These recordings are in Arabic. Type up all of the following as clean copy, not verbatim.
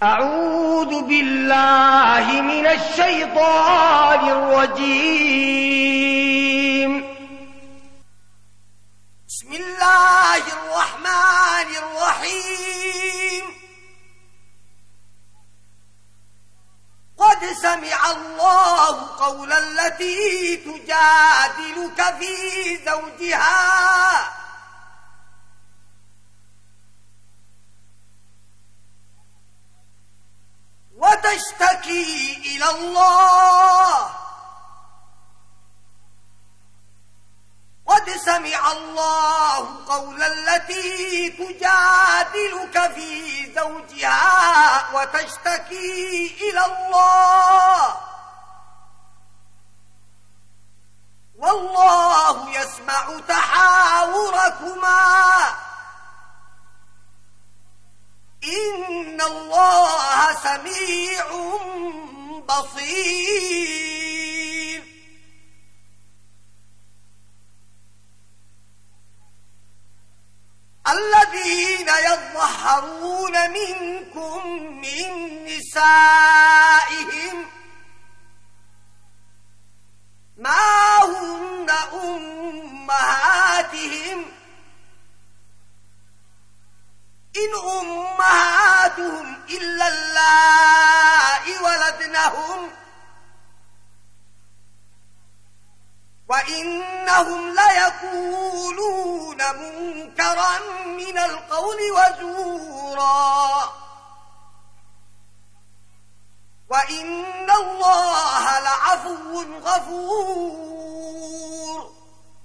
أعوذ بالله من الشيطان الرجيم. بسم الله الرحمن الرحيم. قد سمع الله قول التي تجادلك في زوجها وتشتكي إلى الله. قد سمع الله قول التي تجادلك في زوجها وتشتكي إلى الله والله يسمع تحاوركما إن الله سميع بصير. الذين يظهرون منكم من نسائهم ما هن أمهاتهم إن أمهاتهم إلا اللائي ولدنهم وإنهم ليقولون منكرا من القول وزورا وإن الله لعفو غفور.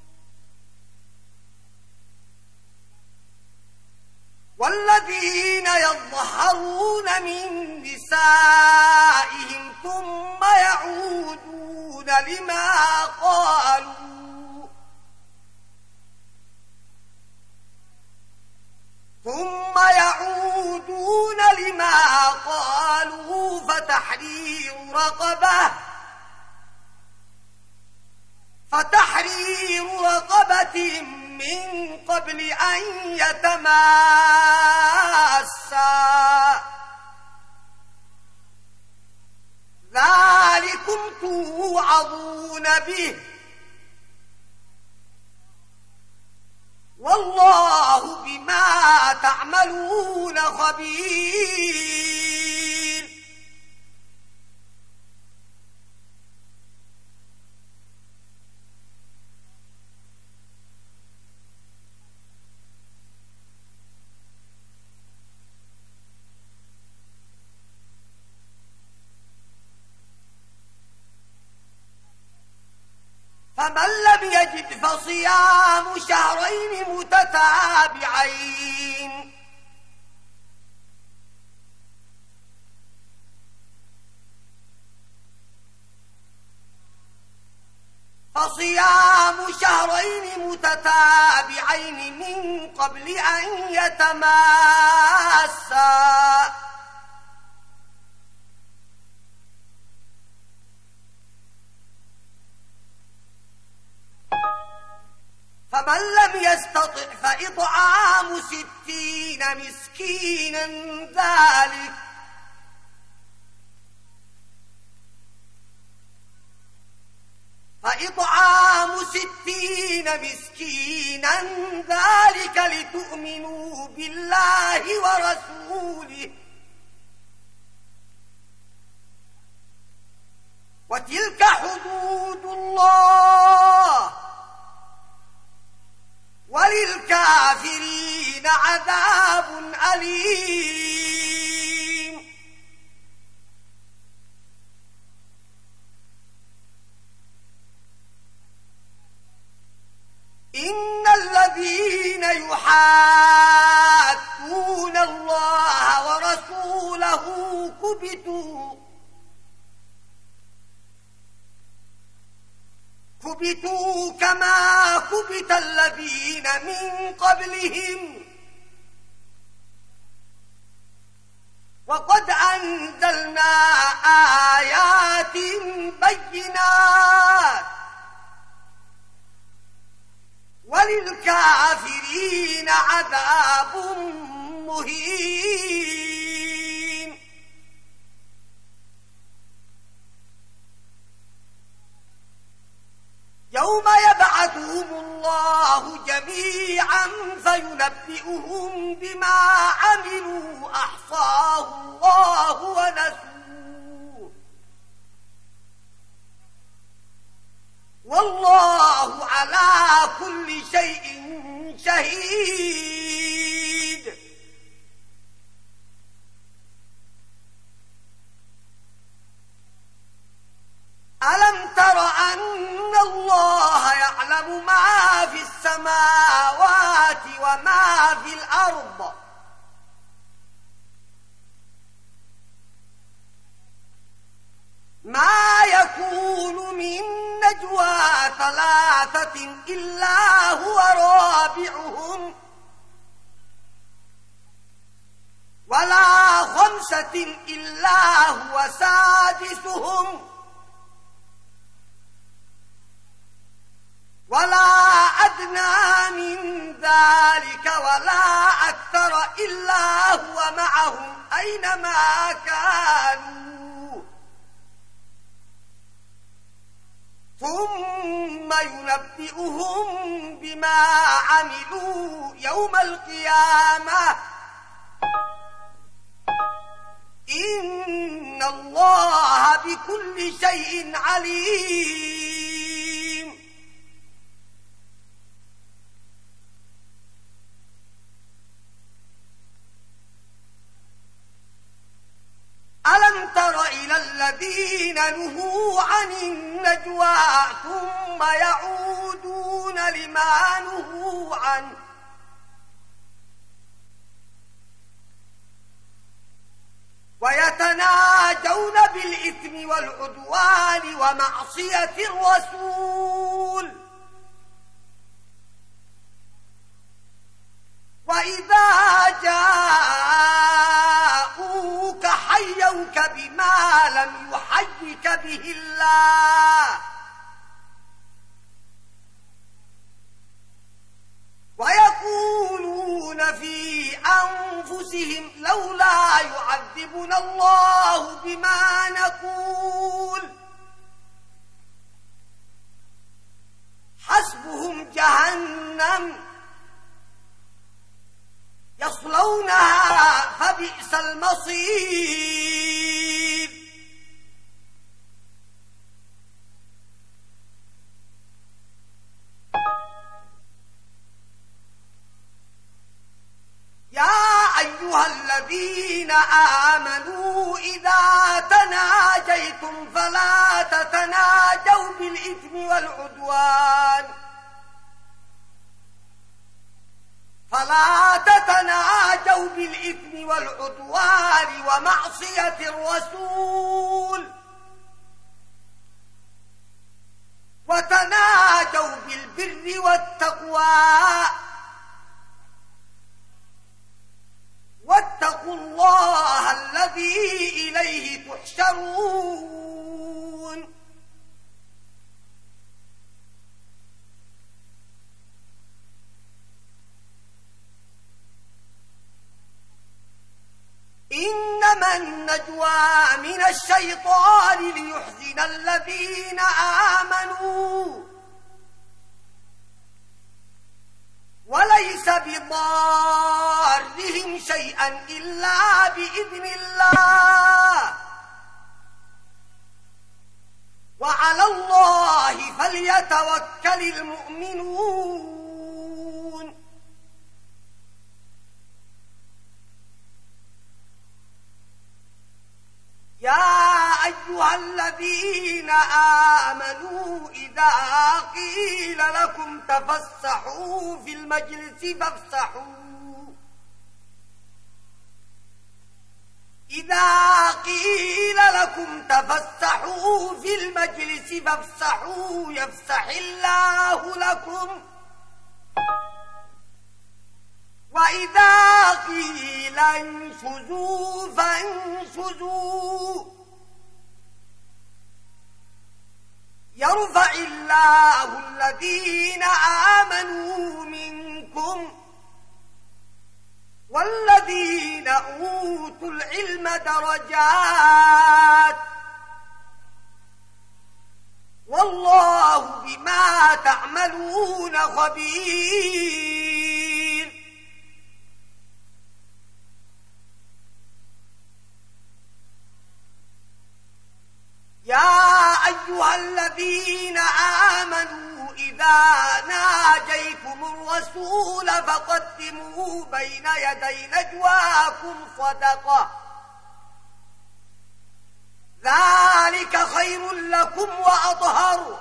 والذين يظهرون من نسائهم ثم يعودون لما قالوا فتحرير رقبة من قبل أن يتماسا ذلكم توعظون به والله بما تعملون خبير. فمن لم يجد فصيام شهرين متتابعين من قبل أن يتماسا فمن لم يستطع فإطعام 60 مسكينا ذلك لتؤمنوا بالله ورسوله وتلك حدود الله وللكافرين عذاب أليم. إن الذين يحادون الله ورسوله كبتوا كما كبت الذين من قبلهم وقد أنزلنا آيات بينات وللكافرين عذاب مهين. ينبئهم بما عملوا أحصاه الله ونسوه والله على كل شيء شهيد. ألم تر أن الله يعلم ما في السماوات وما في الأرض ما يكون من نجوى ثلاثة إلا هو رابعهم ولا خمسة إلا هو سادسهم ولا أدنى من ذلك ولا أكثر إلا هو معهم أينما كانوا ثم ينبئهم بما عملوا يوم القيامة إن الله بكل شيء عليم. ألم تر إلى الذين نهوا عن النجوى ثم يعودون لما نهوا عنه ويتناجون بالإثم والعدوان ومعصية الرسول وإذا جاءوك حيوك بما لم يحيك به الله ويقولون في أنفسهم لولا يعذبنا الله بما نقول حسبهم جهنم يصلونها فبئس المصير. يا أيها الذين آمنوا إذا تناجيتم فلا تتناجوا بالإثم والعدوان ومعصية الرسول وتناجوا بالبر والتقوى واتقوا الله الذي إليه تحشرون. إنما النجوى من الشيطان ليحزن الذين آمنوا وليس بضارهم شيئا إلا بإذن الله وعلى الله فليتوكل المؤمنون. يا أيها الذين آمنوا إذا قيل لكم تفسحوا في المجلس فافسحوا يفسح الله لكم وإذا قيل انشزوا فانشزوا يرفع الله الذين آمنوا منكم والذين أوتوا العلم درجات والله بما تعملون خبير. الذين آمنوا إذا ناجيتم الرسول فقدموا بين يدي نجواكم صدقة ذلك خير لكم وأطهر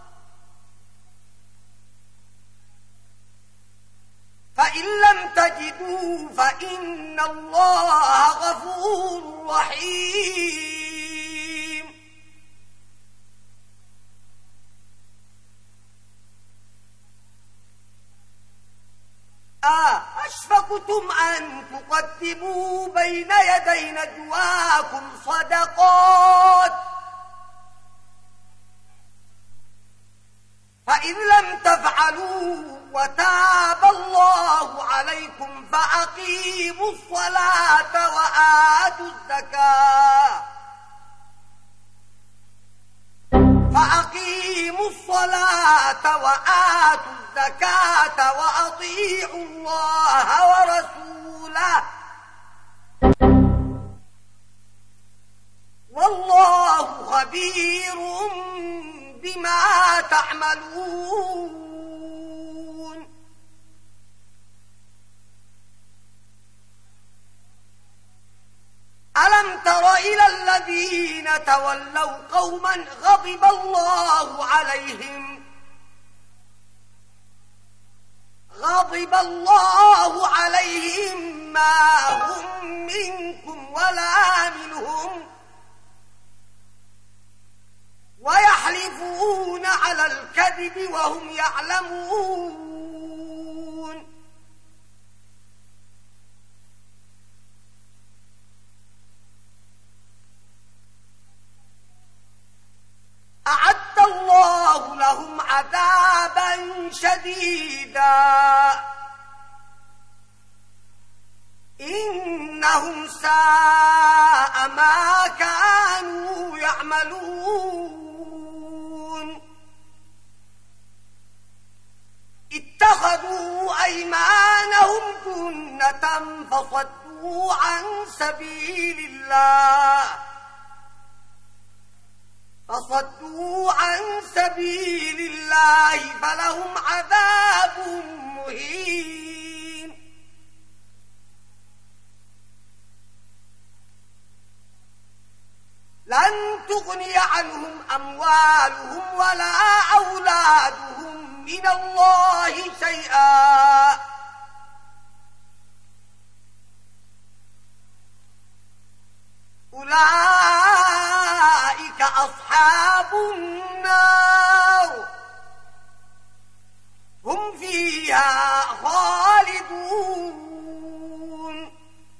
فإن لم تجدوا فإن الله غفور رحيم أشفقتم أن تقدموا بين يدي نجواكم صدقات فإن لم تفعلوا وتاب الله عليكم فأقيموا الصلاة وآتوا الزكاة وأطيعوا الله ورسوله والله خبير بما تعملون ألم تر إلى الذين تولوا قوما غضب الله عليهم ما هم منكم ولا منهم ويحلفون على الكذب وهم يعلمون أعد الله لهم عذابا شديدا إنهم ساء ما كانوا يعملون اتخذوا أيمانهم جنة فصدوا عن سبيل الله فلهم عذاب مهين لن تغني عنهم أموالهم ولا أولادهم من الله شيئا أولئك أصحاب النار هم فيها خالدون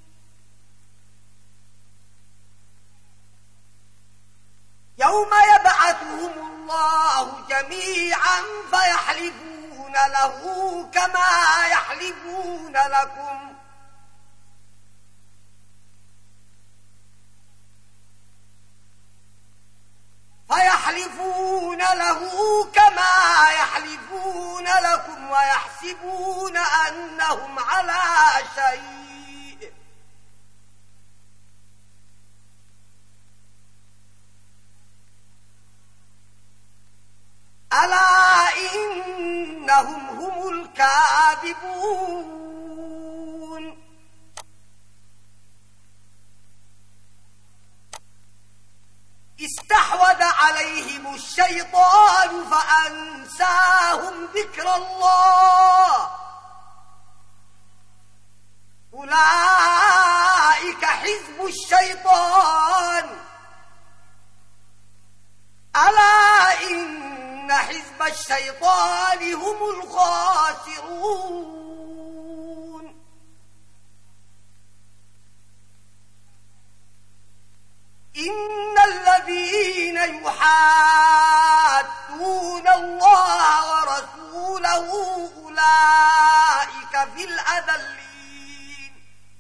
يوم يبعثهم الله جميعا فيحلفون له كما يحلفون لكم ويحسبون أنهم على شيء ألا إنهم هم الكاذبون استحوذ عليهم الشيطان فأنساهم ذكر الله أولئك حزب الشيطان ألا إن حزب الشيطان هم الخاسرون إن الذين يحادون الله ورسوله أولئك في الأذلين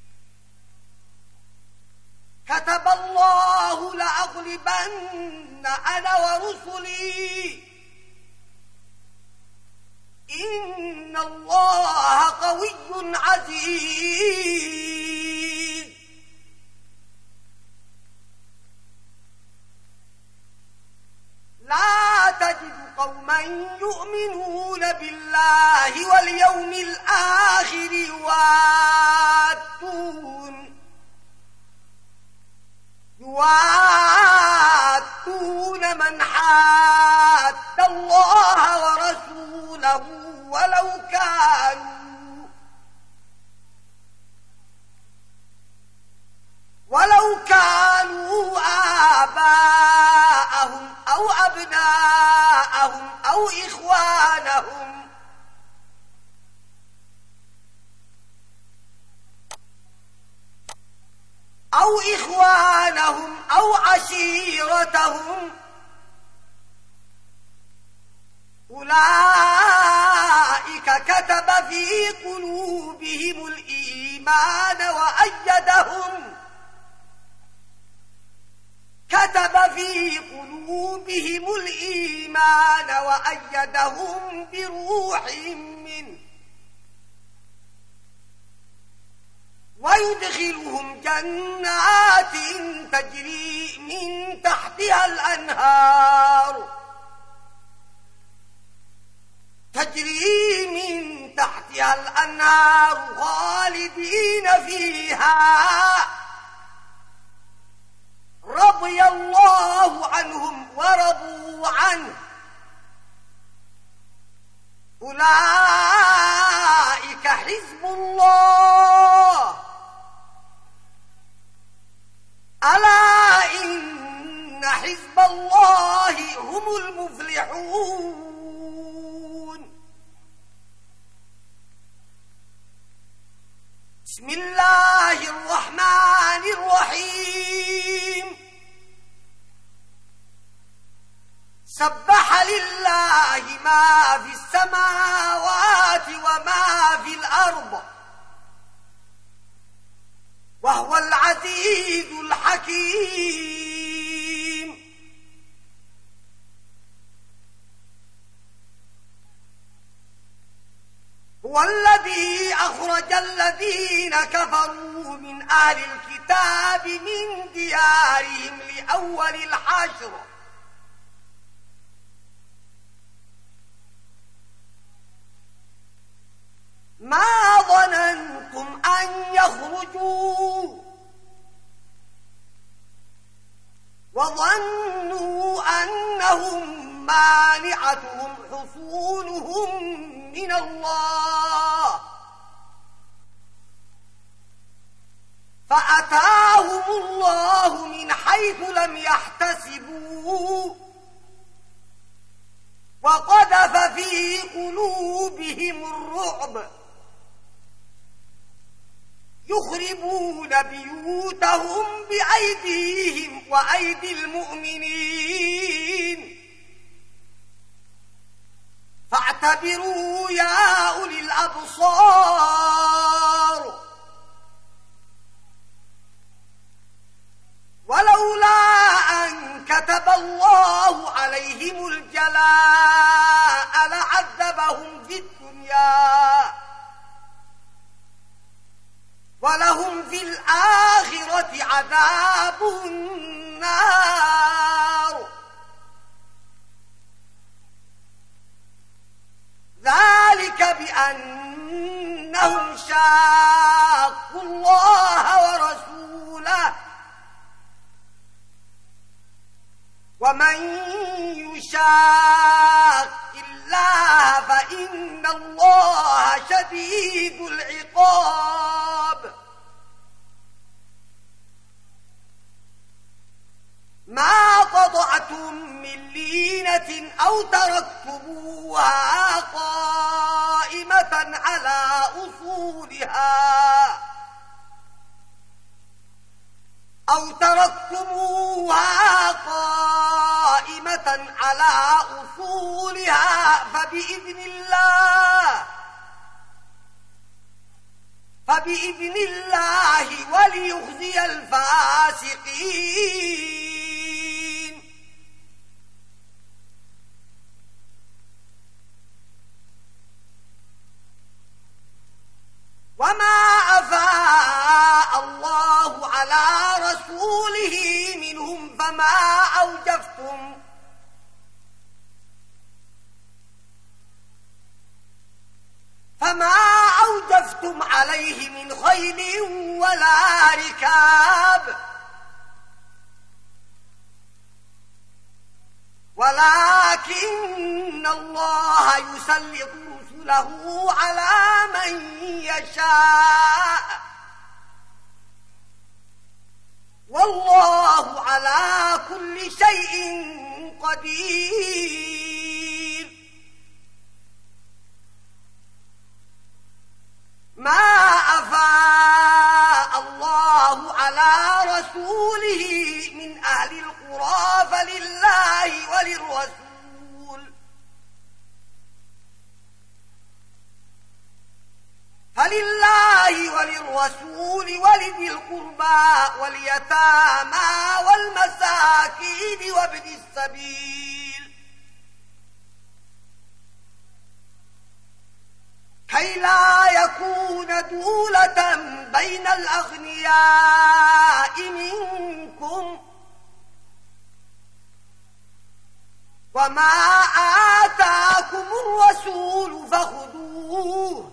كتب الله لأغلبن أنا ورسلي إن الله قوي عزيز لا قوما يؤمنون بالله واليوم الآخر يوادون من حاد الله ورسوله ولو كانوا آباءهم أو أبناءهم أو إخوانهم أو عشيرتهم أولئك كتب في قلوبهم الإيمان وأيدهم بروح منه ويدخلهم جنات تجري من تحتها الأنهار خالدين فيها رضي الله عنهم ورضوا عنه أولئك حزب الله ألا إن حزب الله هم المفلحون. بسم الله الرحمن الرحيم. سبح لله ما في السماوات وما في الأرض وهو العزيز الحكيم. هو الذي أخرج الذين كفروا من أهل الكتاب من ديارهم لأول الحشر ما ظننتم أن يخرجوا وظنوا أنهم مانعتهم حصونهم من الله فأتاهم الله من حيث لم يحتسبوا وقذف في قلوبهم الرعب يخربون بيوتهم بأيديهم وأيدي المؤمنين فاعتبروا يا أولي الأبصار. ولولا أن كتب الله عليهم الجلاء لعذبهم في الدنيا ولهم في الآخرة عذاب النار ذلك بأنهم شاقوا الله ورسوله ومن يشاق الله فإن الله شديد العقاب. ما قطعتم من لينة أو تركتموها قائمة على أصولها فبإذن الله وليخزي الفاسقين. وما أفاء الله على رسوله منهم فما فما أوجفتم عليه من خيل ولا ركاب ولكن الله يسلط رسله على من يشاء والله على كل شيء قدير. ما أفاء الله على رسوله من أهل القرى فلله وللرسول ولذي القربى واليتامى والمساكين وابن السبيل كي لا يكون دولة بين الأغنياء منكم وما آتاكم الرسول فخذوه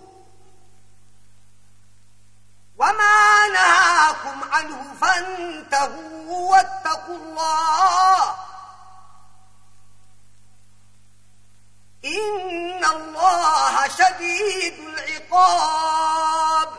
وما نهاكم عنه فانتهوا واتقوا الله إن الله شديد العقاب.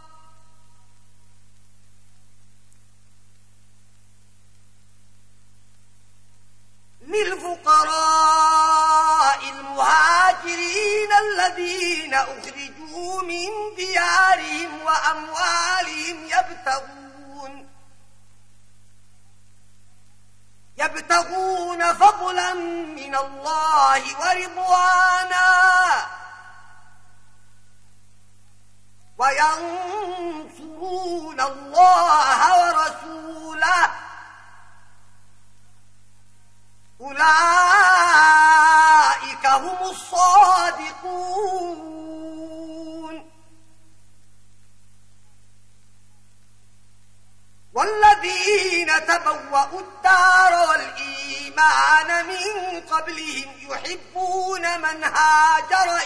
للفقراء المهاجرين الذين أخرجوا من ديارهم وأموالهم يبتغون فضلا من الله ورضوانا وينصرون الله ورسوله أولئك هم الصادقون. والذين تبوأوا الدار والإيمان من قبلهم يحبون من هاجر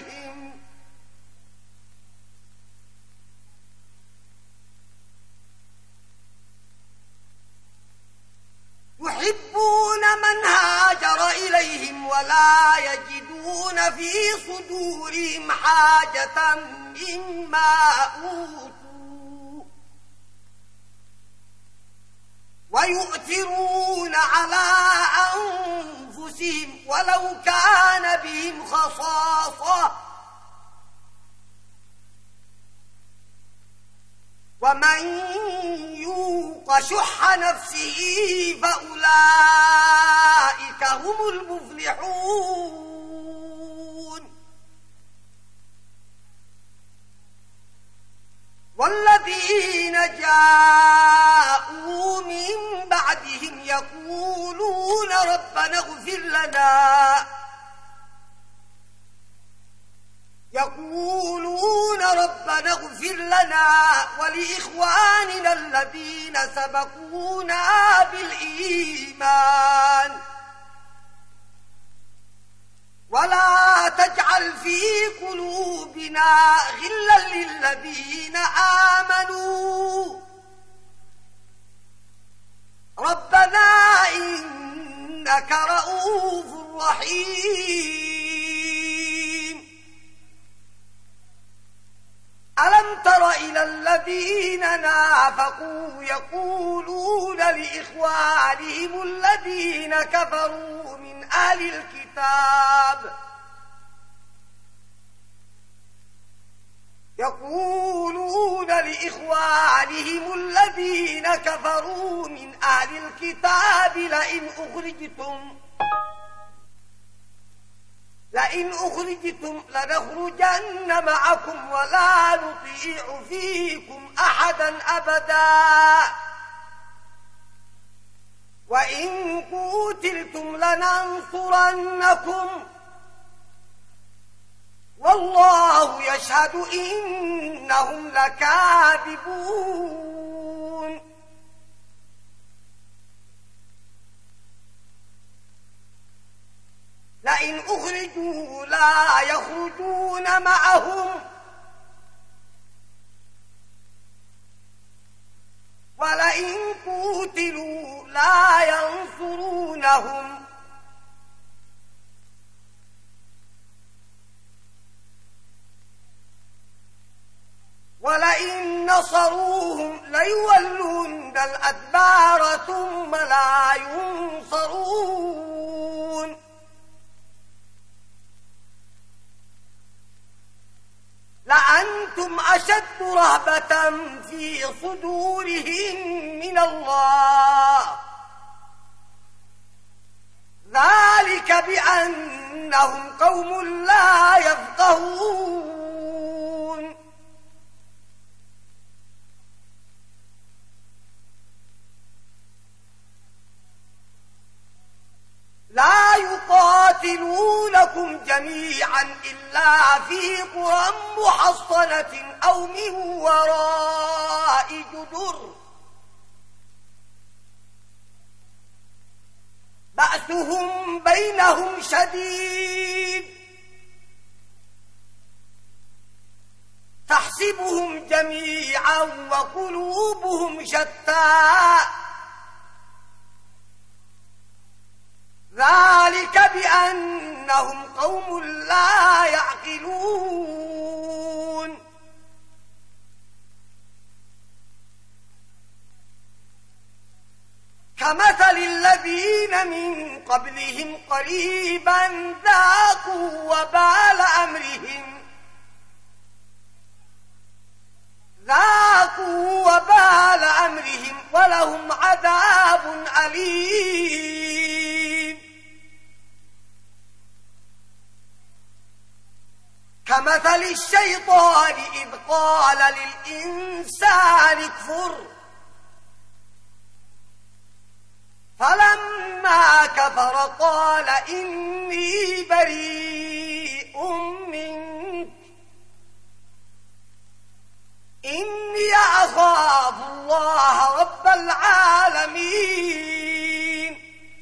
إليهم ولا يجدون في صدورهم حاجة مما أوتوا ويؤثرون على أنفسهم ولو كان بهم خصاصة ومن يوق شح نفسه فأولئك هم المفلحون. والذين جاءوا من بعدهم يقولون ربنا اغفر لنا ولإخواننا الذين سبقونا بالإيمان ولا تجعل في قلوبنا غلا للذين آمنوا ربنا إنك رؤوف رحيم. ألم تر إلى الذين نافقوا يقولون لإخوانهم الذين كفروا من أهل الكتاب لئن أخرجتم لنخرجن معكم ولا نطيع فيكم أحدا أبدا وإن قتلتم لننصرنكم والله يشهد إنهم لكاذبون. لئن فإن أخرجوا لا يخرجون معهم ولئن قوتلوا لا ينصرونهم ولئن نصروهم ليولون الأدبار ثم لا ينصرون لأنتم أشد رهبة في صدورهم من الله ذلك بأنهم قوم لا يفقهون لا يقاتلونكم جميعا إلا في قرى محصنة أو من وراء جدر بأسهم بينهم شديد تحسبهم جميعا وقلوبهم شتى ذلك بأنهم قوم لا يعقلون كمثل الذين من قبلهم قريبا ذاقوا وبال أمرهم ولهم عذاب أليم كمثل الشيطان إذ قال للإنسان اكفر فلما كفر قال إني بريء منك إني أخاف الله رب العالمين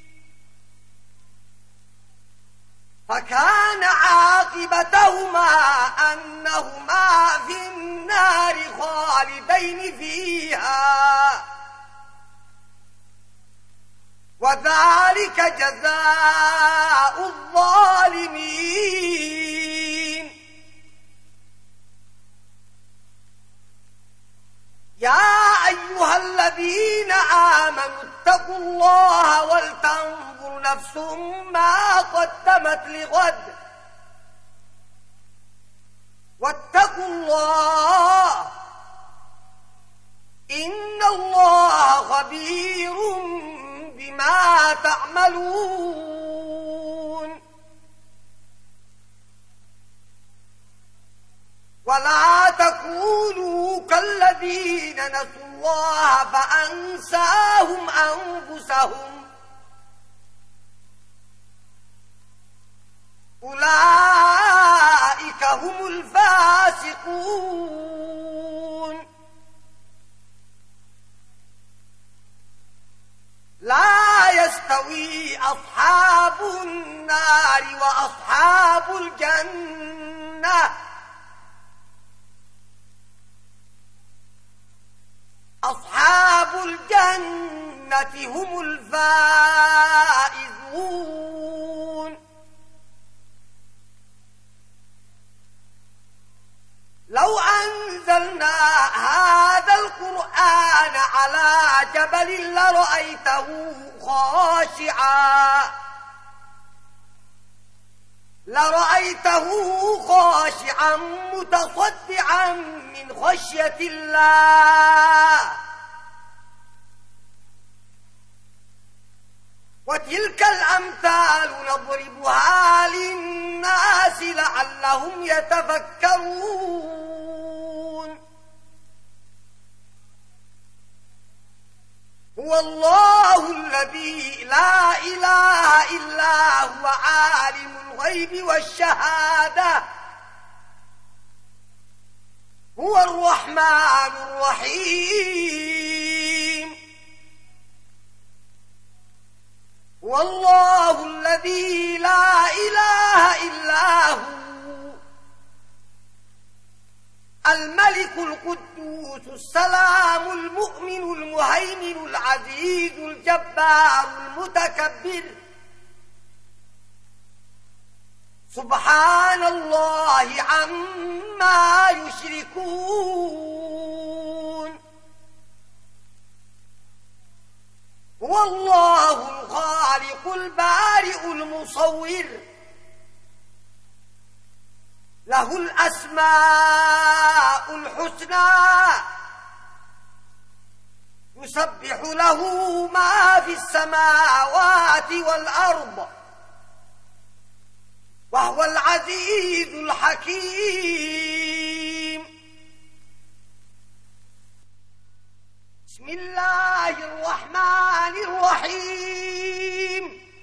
فكان عاقبتهما أنهما في النار خالدين فيها وذلك جزاء الظالمين يا أيها الذين آمنوا اتقوا الله ولتنظر نفس ما قدمت لغد واتقوا الله إن الله خبير بما تعملون ولا تكونوا كالذين نسوا الله فأنساهم أنفسهم أولئك هم الفاسقون لا يستوي أصحاب النار وأصحاب الجنة أصحاب الجنة هم الفائزون لو أنزلنا هذا القرآن على جبل لرأيته خاشعا متصدعا من خشية الله وتلك الأمثال نضربها للناس لعلهم يتفكرون هو الله الذي لا إله إلا هو عالم الغيب والشهادة هو الرحمن الرحيم والله الذي لا إله إلا هو الملك القدوس السلام المؤمن المهيمن العزيز الجبار المتكبر سبحان الله عما يشركون هو الله الخالق البارئ المصور له الأسماء الحسنى يسبح له ما في السماوات والأرض وهو العزيز الحكيم بسم الله الرحمن الرحيم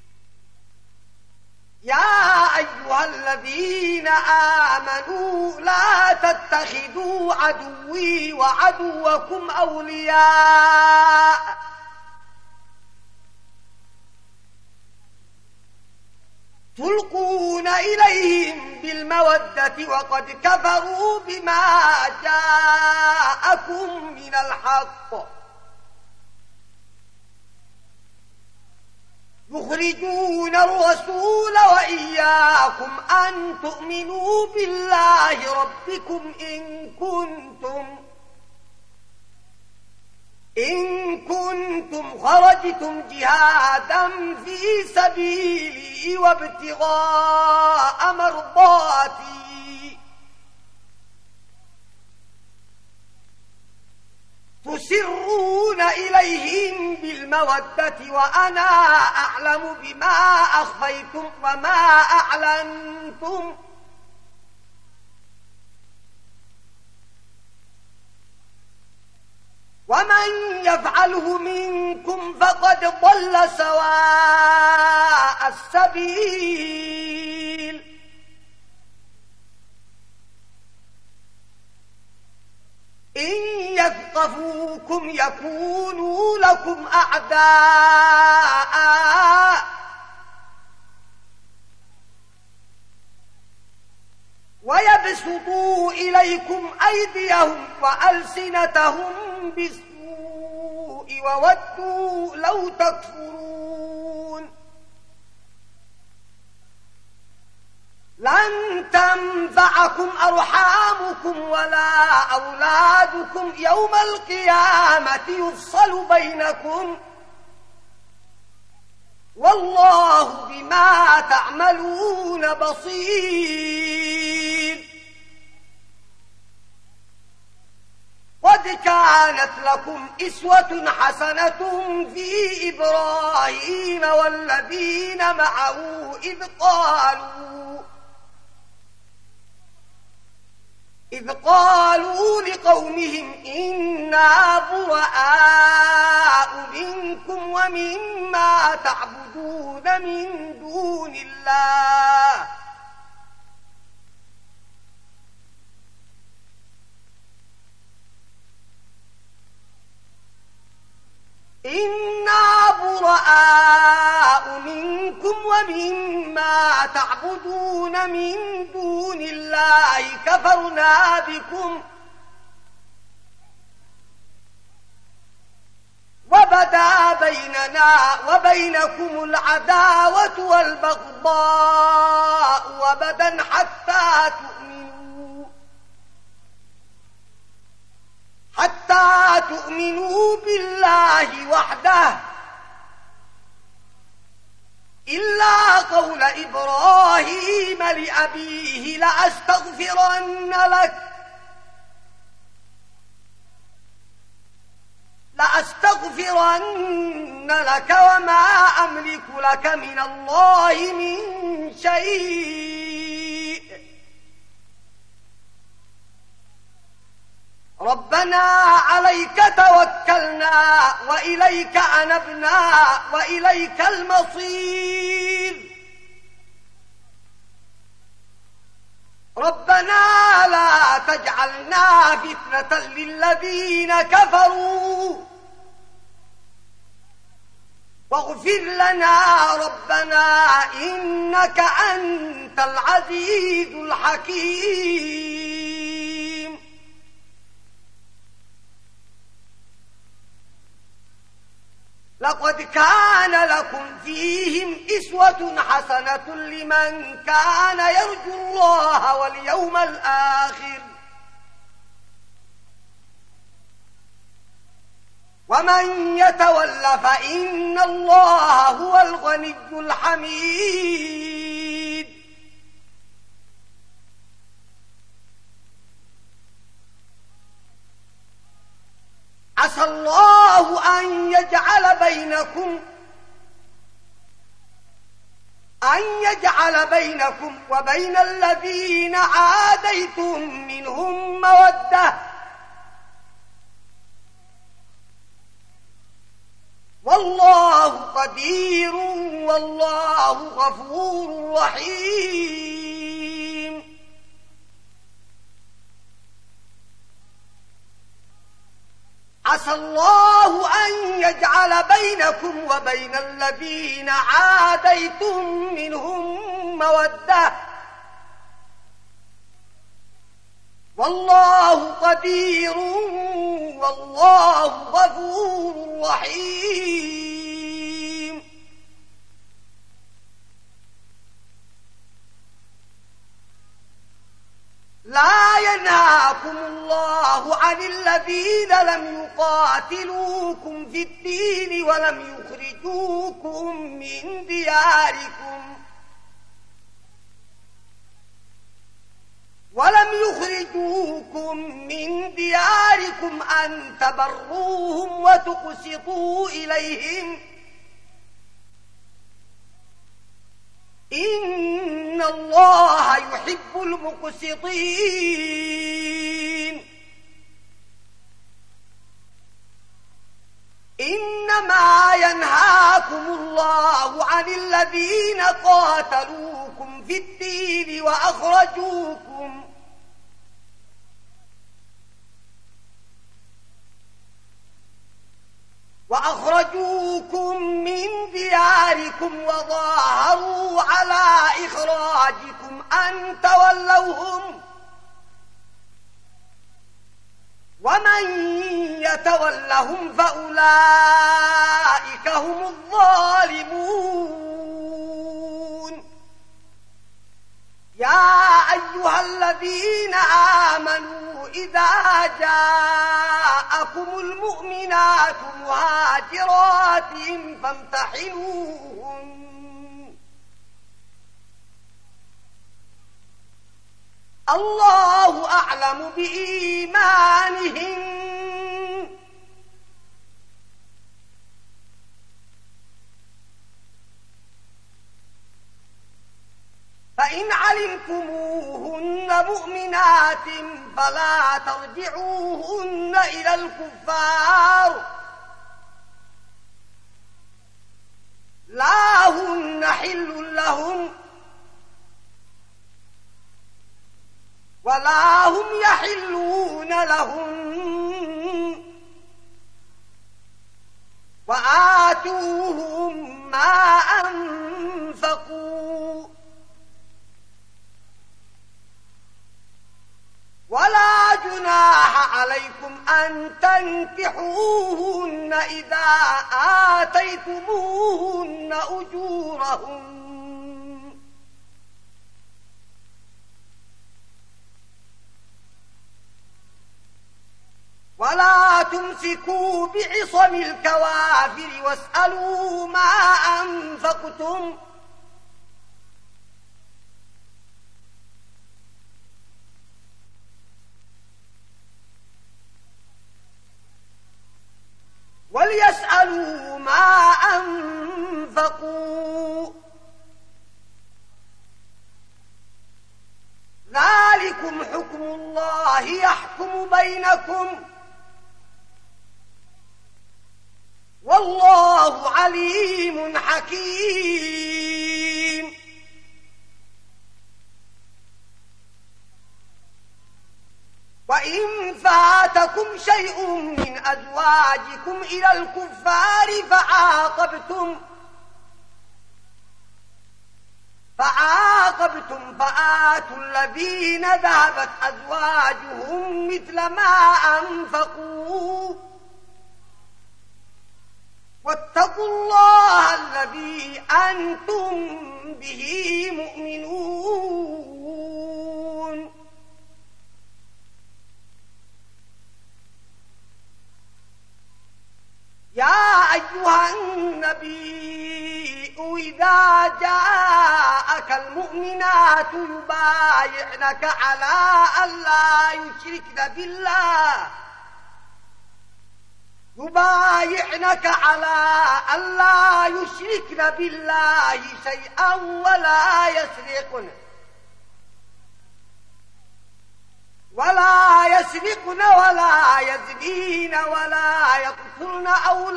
يا أيها الذين آمنوا لا تتخذوا عدوي وعدوكم أولياء تلقون إليهم بالمودة وقد كفروا بما جاءكم من الحق يخرجون الرسول وإياكم أن تؤمنوا بالله ربكم إن كنتم خرجتم جهادا في سبيلي وابتغاء مرضاتي تسرون إليهم بالمودة وأنا أعلم بما أخفيتم وما أعلنتم ومن يفعله منكم فقد ضل سواء السبيل إن يثقفوكم يكونوا لكم أعداء ويبسطوا إليكم أيديهم وألسنتهم بالسوء وودوا لو تكفرون لن تنفعكم أرحامكم ولا أولادكم يوم القيامة يفصل بينكم والله بما تعملون بصير قد كانت لكم إسوة حسنة في إبراهيم والذين معه إذ قالوا لقومهم إنا براء منكم ومما تعبدون من دون الله إنا براء منكم ومما تعبدون من دون الله كفرنا بكم وبدا بيننا وبينكم العداوة والبغضاء وبدا حتى تؤمنوا بالله وحده إلا قول إبراهيم لأبيه لأستغفرن لك وما أملك لك من الله من شيء ربنا عليك توكلنا وإليك أنبنا وإليك المصير ربنا لا تجعلنا فتنة للذين كفروا واغفر لنا ربنا إنك أنت العزيز الحكيم. لقد كان لكم فيهم أسوة حسنة لمن كان يرجو الله واليوم الآخر ومن يتول فإن الله هو الغني الحميد. عسى الله أن يجعل بينكم وبين الذين عاديتم منهم مودة والله قدير والله غفور رحيم. عسى الله أن يجعل بينكم وبين الذين عاديتم منهم مودة والله قدير والله غفور رحيم. لا ينهاكم الله عن الذين لم يقاتلوكم في الدين ولم يخرجوكم من دياركم أن تبروهم وتقسطوا إليهم إن الله يحب المقسطين. إنما ينهاكم الله عن الذين قاتلوكم في الدين وأخرجوكم من دياركم وظاهروا على إخراجكم أن تولوهم ومن يتولهم فأولئك هم الظالمون. يا أيها الذين آمنوا إذا جاءكم المؤمنات مهاجرات فامتحنوهن الله أعلم بإيمانهن فإن علمتموهن مؤمنات فلا ترجعوهن إلى الكفار لا هن حل لهم ولا هم يحلون لهم وآتوهم ما أنفقوا ولا جناح عليكم أن تنكحوهن إذا آتيتموهن أجورهن ولا تمسكوا بعصم الكوافر واسألوا ما أنفقتم وليسألوا ما أنفقوا ذلكم حكم الله يحكم بينكم والله عليم حكيم. وإن فاتوا فاتكم شيء من أزواجكم إلى الكفار فعاقبتم فآتوا الذين ذهبت أزواجهم مثل ما أنفقوا واتقوا الله الذي أنتم به مؤمنون. يا أيها النبي إذا جاءك المؤمنات يبايعنك على ألا يشركن بالله شيئا ولا يسرقن ولا يزنين ولا يقتلن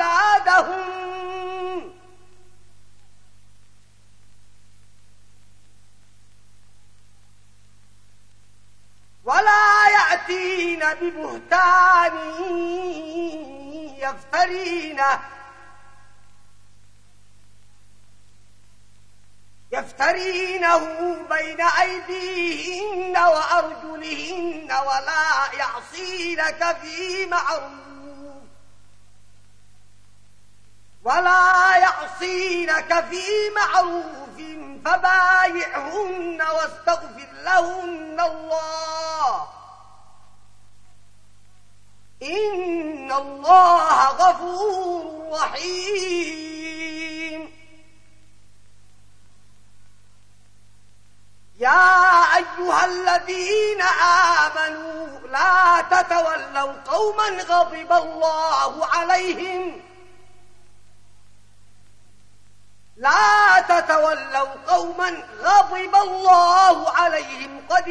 أولادهم ولا يأتين ببهتان يفترينه بين أيديهن وأرجلهن ولا يعصينك في معروف فبايعهن واستغفر لهن الله إن الله غفور رحيم. يا أيها الذين آمنوا لا تتولوا قوما غضب الله عليهم قد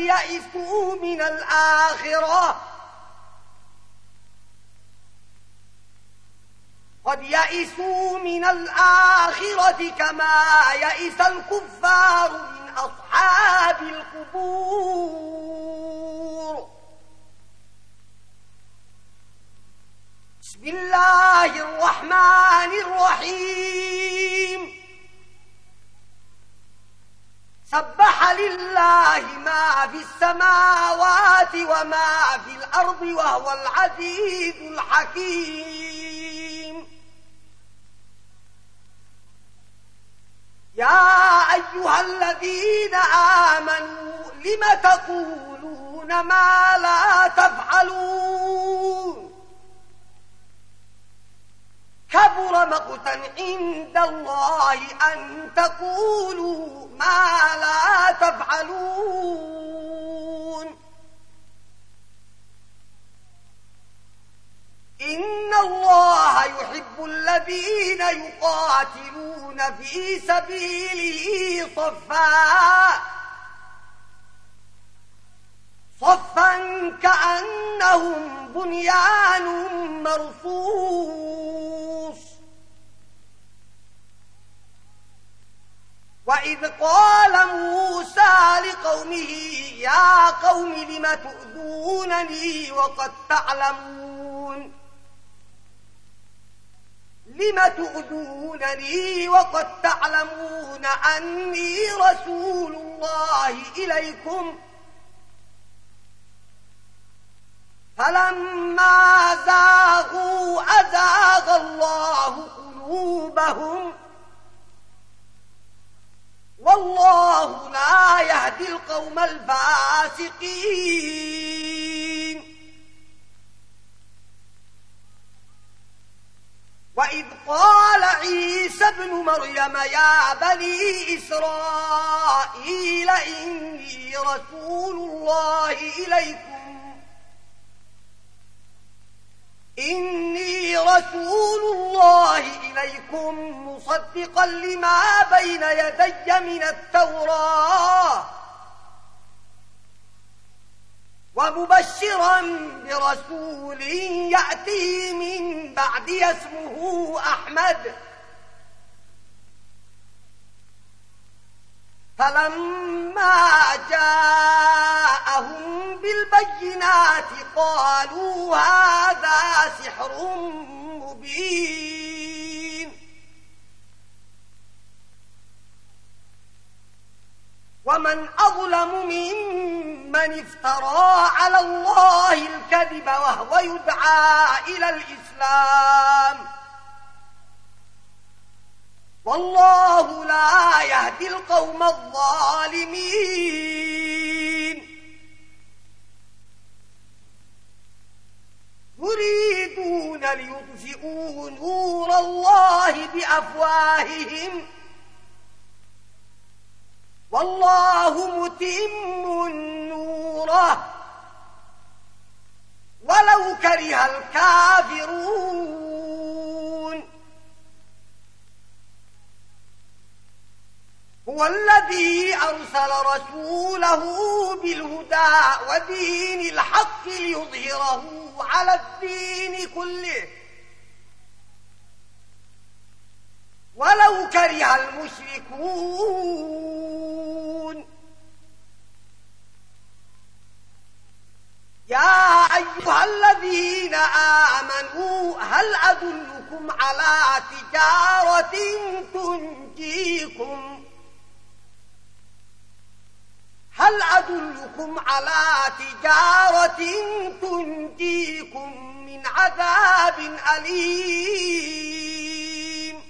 يئسوا من الآخرة كما يئس الكفار من أصحاب القبور. بسم الله الرحمن الرحيم. سبح لله ما في السماوات وما في الأرض وهو العزيز الحكيم. يا أيها الذين آمنوا لم تقولون ما لا تفعلون كبر مقتا عند الله أن تقولوا ما لا تفعلون. إن الله يحب الذين يقاتلون في سبيله صفا كأنهم بنيان مرصوص. وإذ قال موسى لقومه يا قوم لم تؤذونني وقد تعلمون أني رسول الله إليكم فلما زاغوا أزاغ الله قلوبهم والله لا يهدي القوم الفاسقين. وإذ قال عيسى ابن مريم يا بني إسرائيل إني رسول الله إليكم مصدقا لما بين يدي من التوراة ومبشرا برسول يأتي من بعدي اسمه أحمد. فلما جاءهم بالبينات قالوا هذا سحر مبين ومن أظلم ممن افترى على الله الكذب وهو يدعى إلى الإسلام والله لا يهدي القوم الظالمين يريدون ليطفئوا نور الله بأفواههم والله متم نوره ولو كره الكافرون هو الذي أرسل رسوله بالهدى ودين الحق ليظهره على الدين كله ولو كره المشركون يا أيها الذين آمنوا هل أدلكم على تجارة تنجيكم من عذاب أليم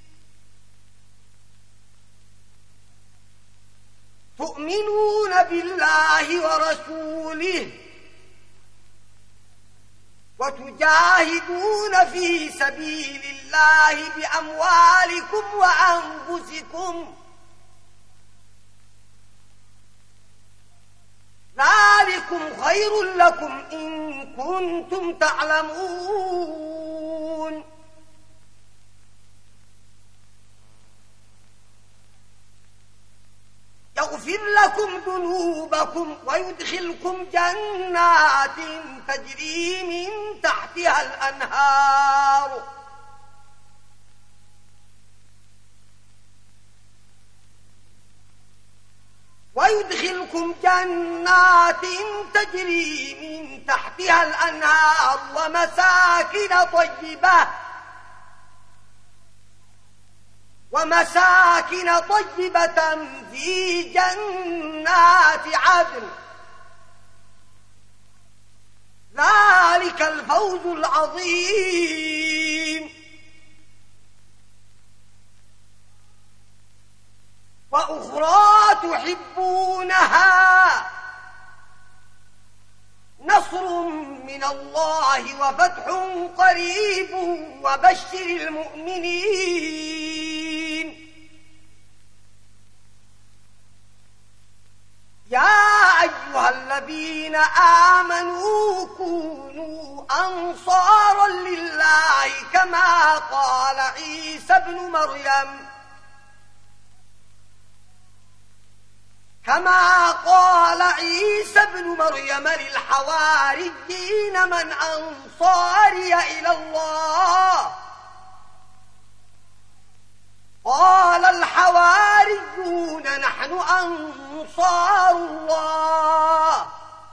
تؤمنون بالله ورسوله وتجاهدون في سبيل الله بأموالكم وأنفسكم ذلكم خير لكم إن كنتم تعلمون يغفر لكم ذنوبكم ويدخلكم جنات تجري من تحتها الأنهار ومساكن طيبة في جنات عدن ذلك الفوز العظيم وأخرى تحبونها نصر من الله وفتح قريب وبشر المؤمنين يا أيها الذين آمنوا كونوا أنصارا لله كما قال عيسى ابن مريم للحواريين من أنصاري إلى الله قال الحواريون نحن أنصار الله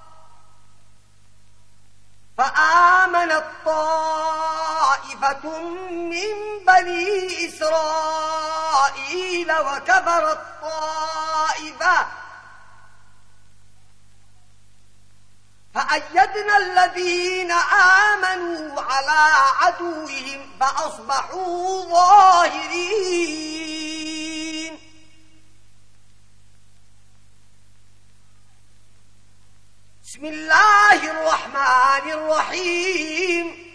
فآمنت طائفة من بني إسرائيل وكفرت طائفة فأيدنا الذين آمنوا على عدوهم فأصبحوا ظاهرين بسم الله الرحمن الرحيم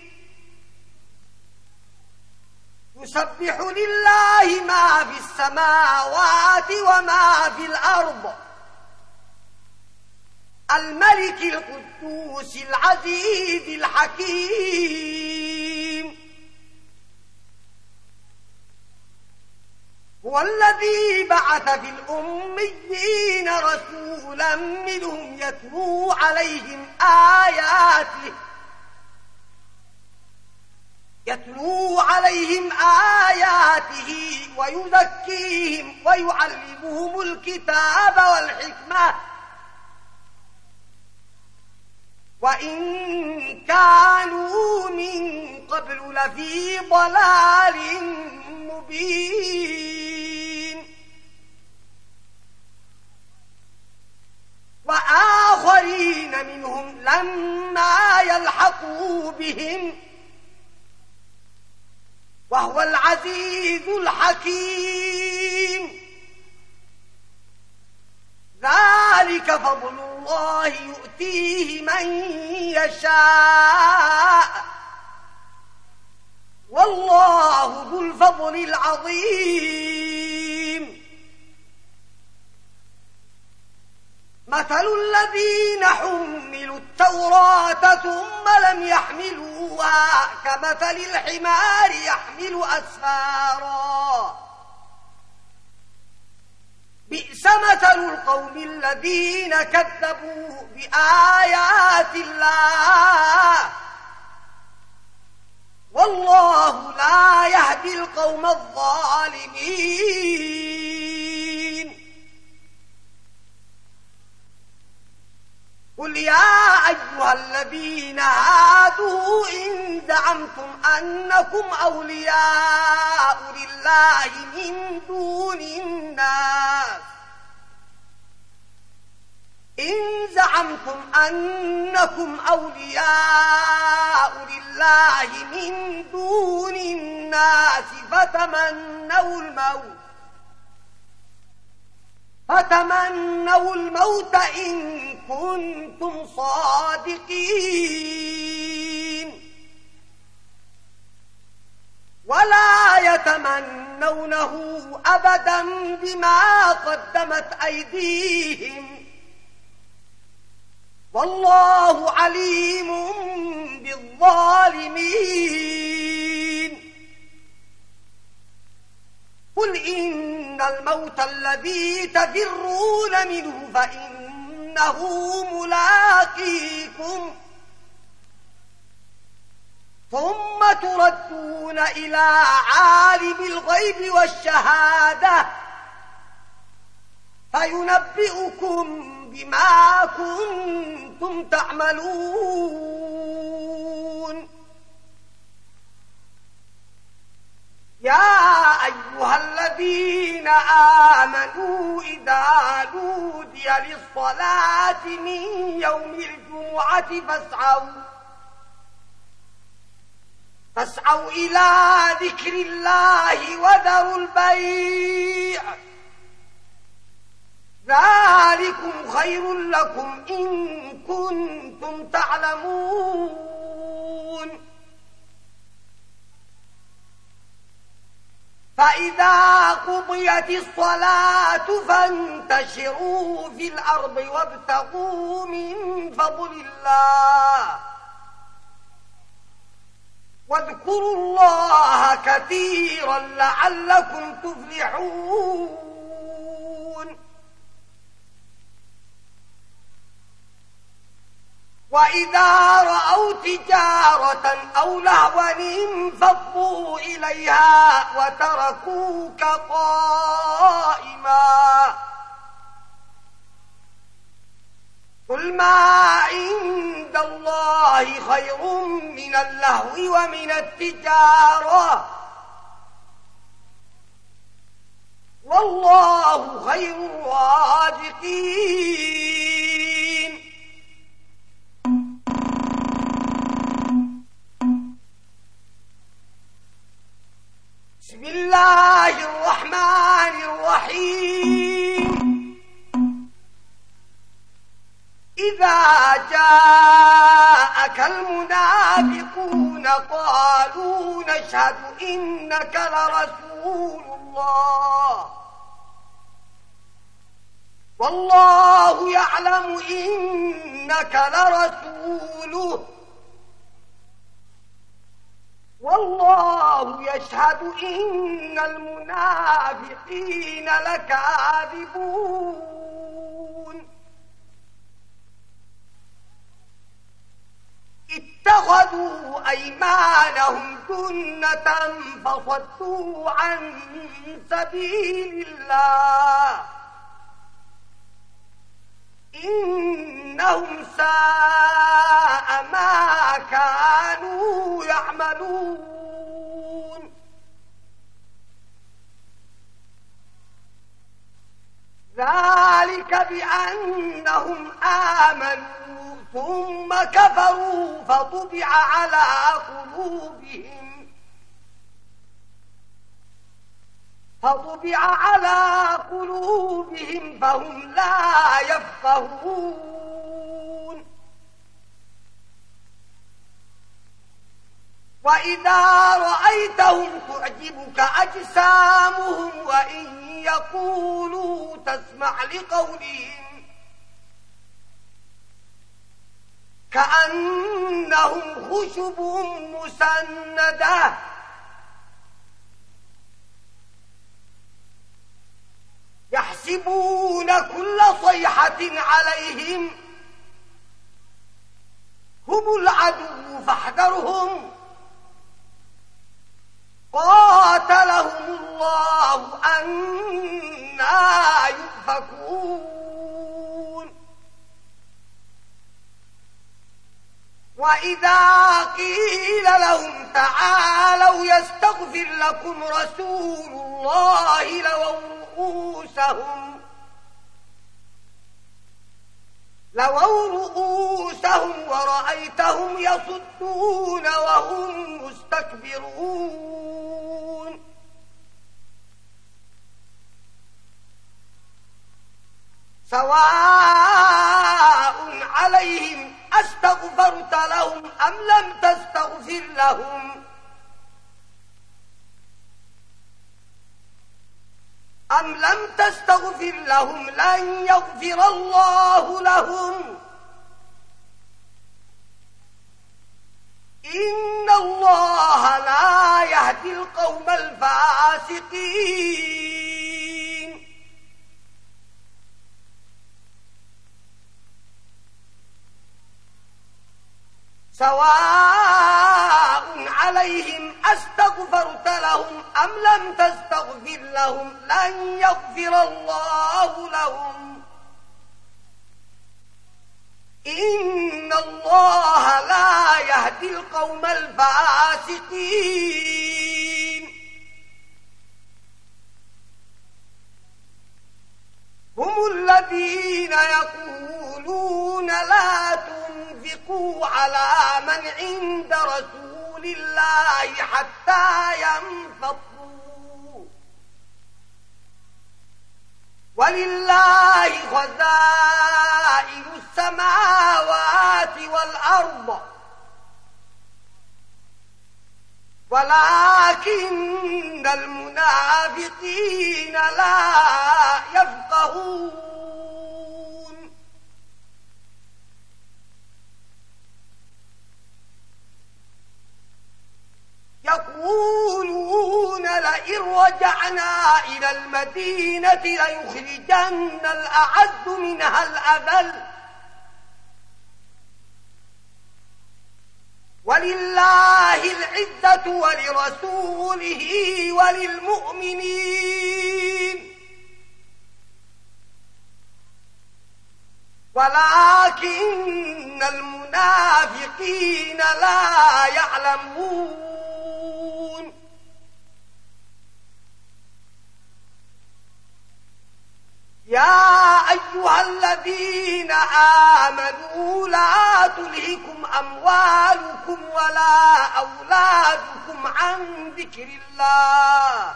يسبح لله ما في السماوات وما في الأرض الملك القدوس العزيز الحكيم هو الذي بعث في الأميين رسولا منهم يتلو عليهم آياته ويزكيهم ويعلمهم الكتاب والحكمة وإن كانوا من قبل لفي ضلال مبين وآخرين منهم لما يلحقوا بهم وهو العزيز الحكيم ذلك فضل الله يؤتيه من يشاء والله ذو الفضل العظيم مثل الذين حملوا التوراة ثم لم يحملوها كمثل الحمار يحمل أسفارا بئس مثل القوم الذين كذبوا بآيات الله والله لا يهدي القوم الظالمين قل يا أيها الذين هادوا إن زعمتم أنكم أولياء لله من دون الناس إن زعمتم أنكم أولياء لله من دون الناس فتمنوا الموت إن كنتم صادقين ولا يتمنونه أبدا بما قدمت أيديهم والله عليم بالظالمين قل إن الموت الذي تفرون منه فإنه ملاقيكم ثم تردون إلى عالم الغيب والشهادة فينبئكم بما كنتم تعملون يا أيها الذين آمنوا إذا نودي للصلاة من يوم الجمعة فاسعوا إلى ذكر الله وذروا البيع ذلكم خير لكم إن كنتم تعلمون فإذا قضيت الصلاة فانتشروا في الأرض وابتغوا من فضل الله واذكروا الله كثيرا لعلكم تفلحون وإذا رأوا تجارة أو لهوا انفضوا إليها وتركوك قائما قل ما عند الله خير من اللهو ومن التجارة والله خير الرازقين بسم الله الرحمن الرحيم إذا جاءك المنافقون قالوا نشهد إنك لرسول الله والله يعلم إنك لرسوله والله يشهد إن المنافقين لكاذبون اتخذوا أيمانهم جنة فصدوا عن سبيل الله إنهم ساء ما كانوا يعملون ذلك بأنهم آمنوا ثم كفروا فطبع على قلوبهم فهم لا يفقهون وإذا رأيتهم تعجبك أجسامهم وإن يقولوا تسمع لقولهم كأنهم خشب مسندة يحسبون كل صيحة عليهم هم العدو فاحذرهم قاتلهم الله أنى يؤفكون وإذا قيل لهم تعالوا يستغفر لكم رسول الله لووا رؤوسهم ورأيتهم يصدون وهم مستكبرون سواء عليهم أستغفرت لهم أم لم تستغفر لهم لن يغفر الله لهم إن الله لا يهدي القوم الفاسقين سواء عليهم أستغفرت لهم أم لم تستغفر لهم لن يغفر الله لهم إن الله لا يهدي القوم الفاسقين هم الذين يقولون لا تنفقوا على من عند رسول الله حتى ينفضوا ولله خزائن السماوات والأرض ولكن المنافقين لا يفقهون يقولون لئن رجعنا إلى المدينة ليخرجن الأعز منها الأذل ولله العزة ولرسوله وللمؤمنين ولكن المنافقين لا يعلمون يا أيها الذين آمنوا لا تلهكم أموالكم ولا أولادكم عن ذكر الله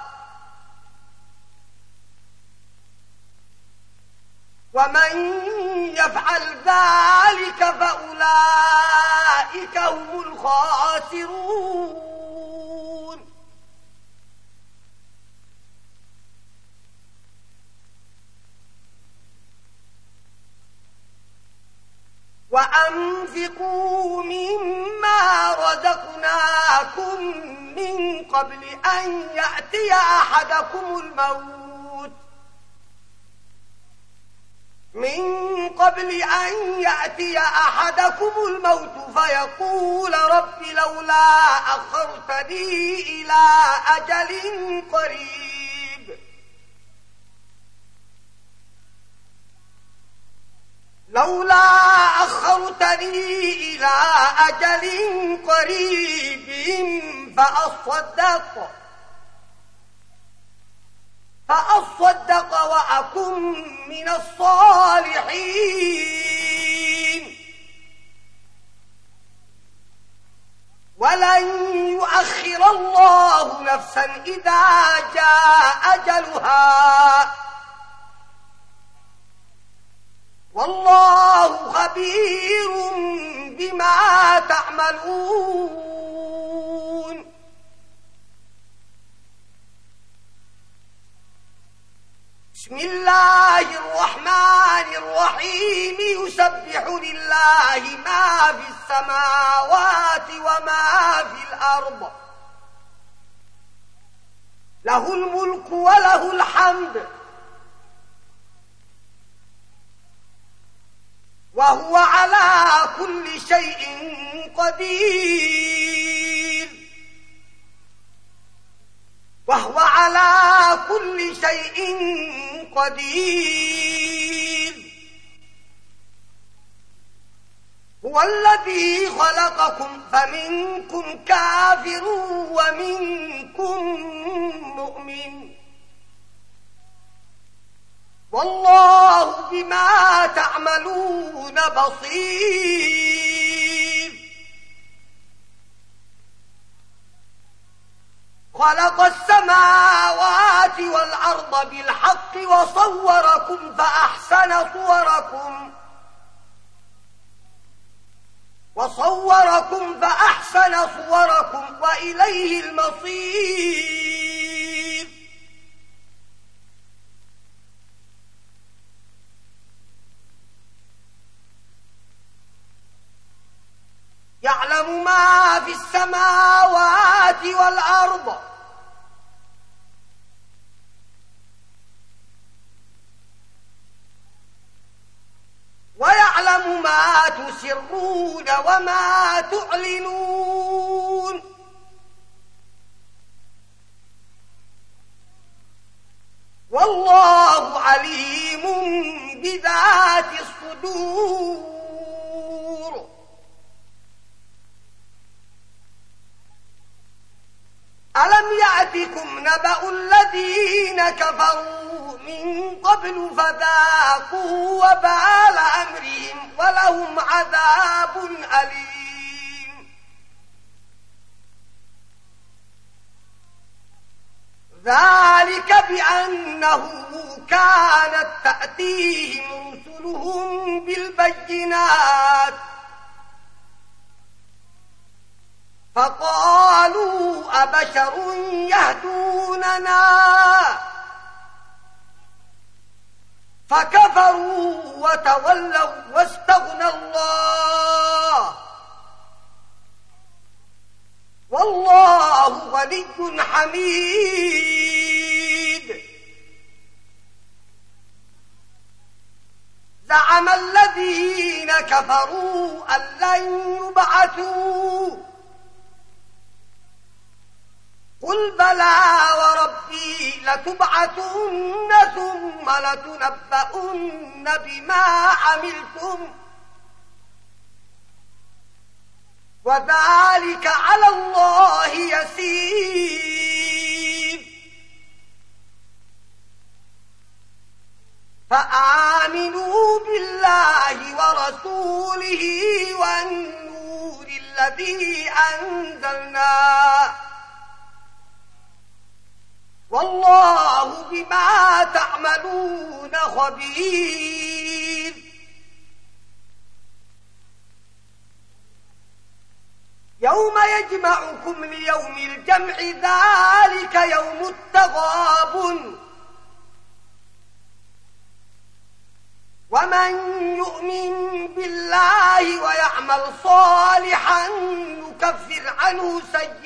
ومن يفعل ذلك فأولئك هم الخاسرون وأنفقوا مما رزقناكم من قبل أن يأتي أحدكم الموت فيقول رب لولا أخرتني إلى أجل قريب لولا أخرتني إلى أجل قريب فأصدق وأكن من الصالحين ولن يؤخر الله نفسا إذا جاء أجلها والله خبير بما تعملون بسم الله الرحمن الرحيم يسبح لله ما في السماوات وما في الأرض له الملك وله الحمد وهو على كل شيء قدير وهو على كل شيء قدير هو الذي خلقكم فمنكم كافر ومنكم مؤمن والله بما تعملون بصير خلق السماوات والأرض بالحق وصوركم فأحسن صوركم وإليه المصير يعلم ما في السماوات والأرض ويعلم ما تسرون وما تعلنون والله عليم بذات الصدور ألم يأتكم نبأ الذين كفروا من قبل فذاقوا وبال أمرهم ولهم عذاب أليم ذلك بأنه كانت تأتيهم رسلهم بالبينات فقالوا أبشر يهدوننا فكفروا وتولوا واستغنى الله والله غني حميد زعم الذين كفروا أن لن يبعثوا قل بلى وربي لتبعثن ثم لتنبؤن بما عملتم وذلك على الله يسير فآمنوا بالله ورسوله والنور الذي أنزلنا والله بما تعملون خبير يوم يجمعكم ليوم الجمع ذلك يوم التغابن ومن يؤمن بالله ويعمل صالحا نكفر عنه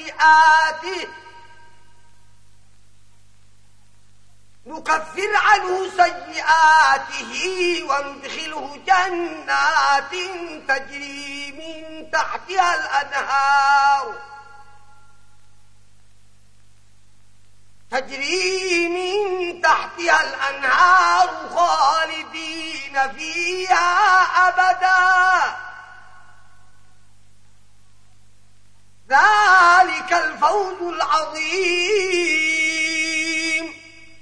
سيئاته وندخله جنات تجري من تحتها الأنهار تجري من تحتها الأنهار خالدين فيها أبدا ذلك الفوز العظيم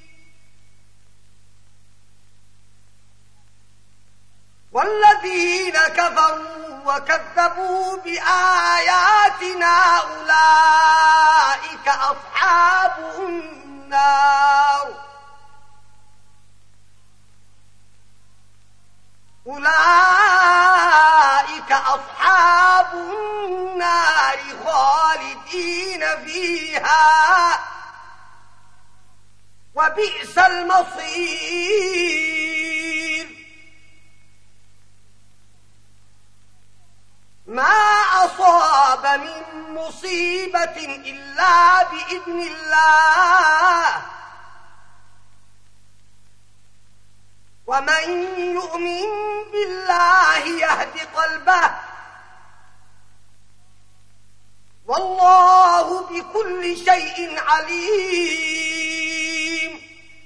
والذين كفروا وكذبوا بآياتنا أولئك أصحاب النار أولئك أصحاب النار خالدين فيها وبئس المصير ما أصاب من مصيبة إلا بإذن الله ومن يؤمن بالله يهد قلبه والله بكل شيء عليم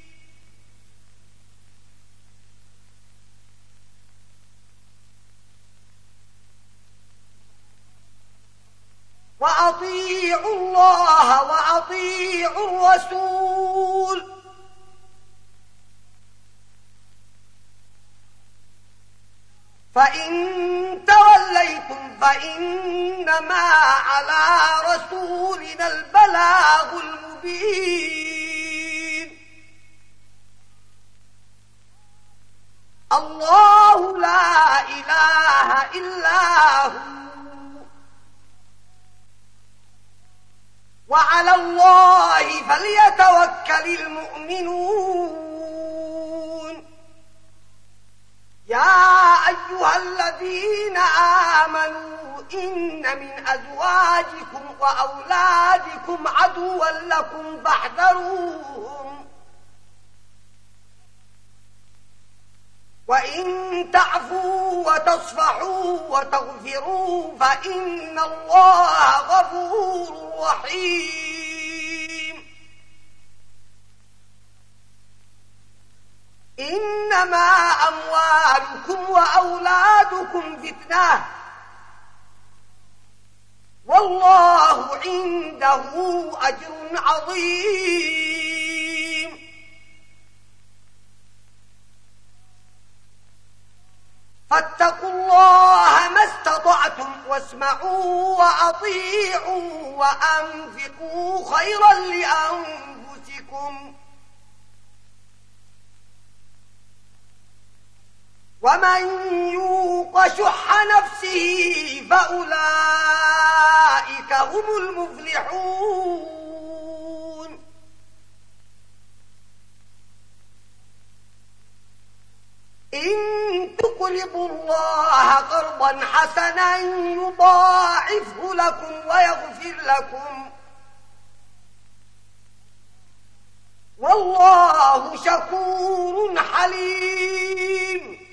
وأطيعوا الله وأطيعوا الرسول فإن توليتم فإنما على رسولنا البلاغ المبين الله لا إله إلا هو وعلى الله فليتوكل المؤمنون يا أيها الذين آمنوا إن من أزواجكم وأولادكم عدوا لكم فاحذروهم وإن تعفوا وتصفحوا وتغفروا فإن الله غفور رحيم إنما أموالكم وأولادكم فتنة والله عنده أجر عظيم فاتقوا الله ما استطعتم واسمعوا وأطيعوا وأنفقوا خيرا لأنفسكم ومن يوق شح نفسه فأولئك هم المفلحون إن تقرضوا الله قرضا حسنا يضاعفه لكم ويغفر لكم والله شكور حليم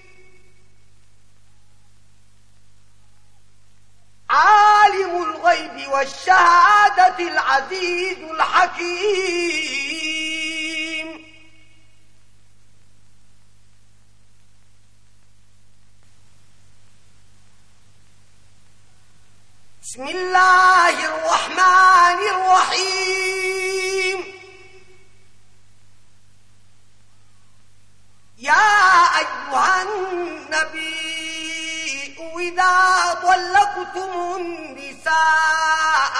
عالم الغيب والشهادة العزيز الحكيم بسم الله الرحمن الرحيم يا أيها النبي إذا طلقتم النساء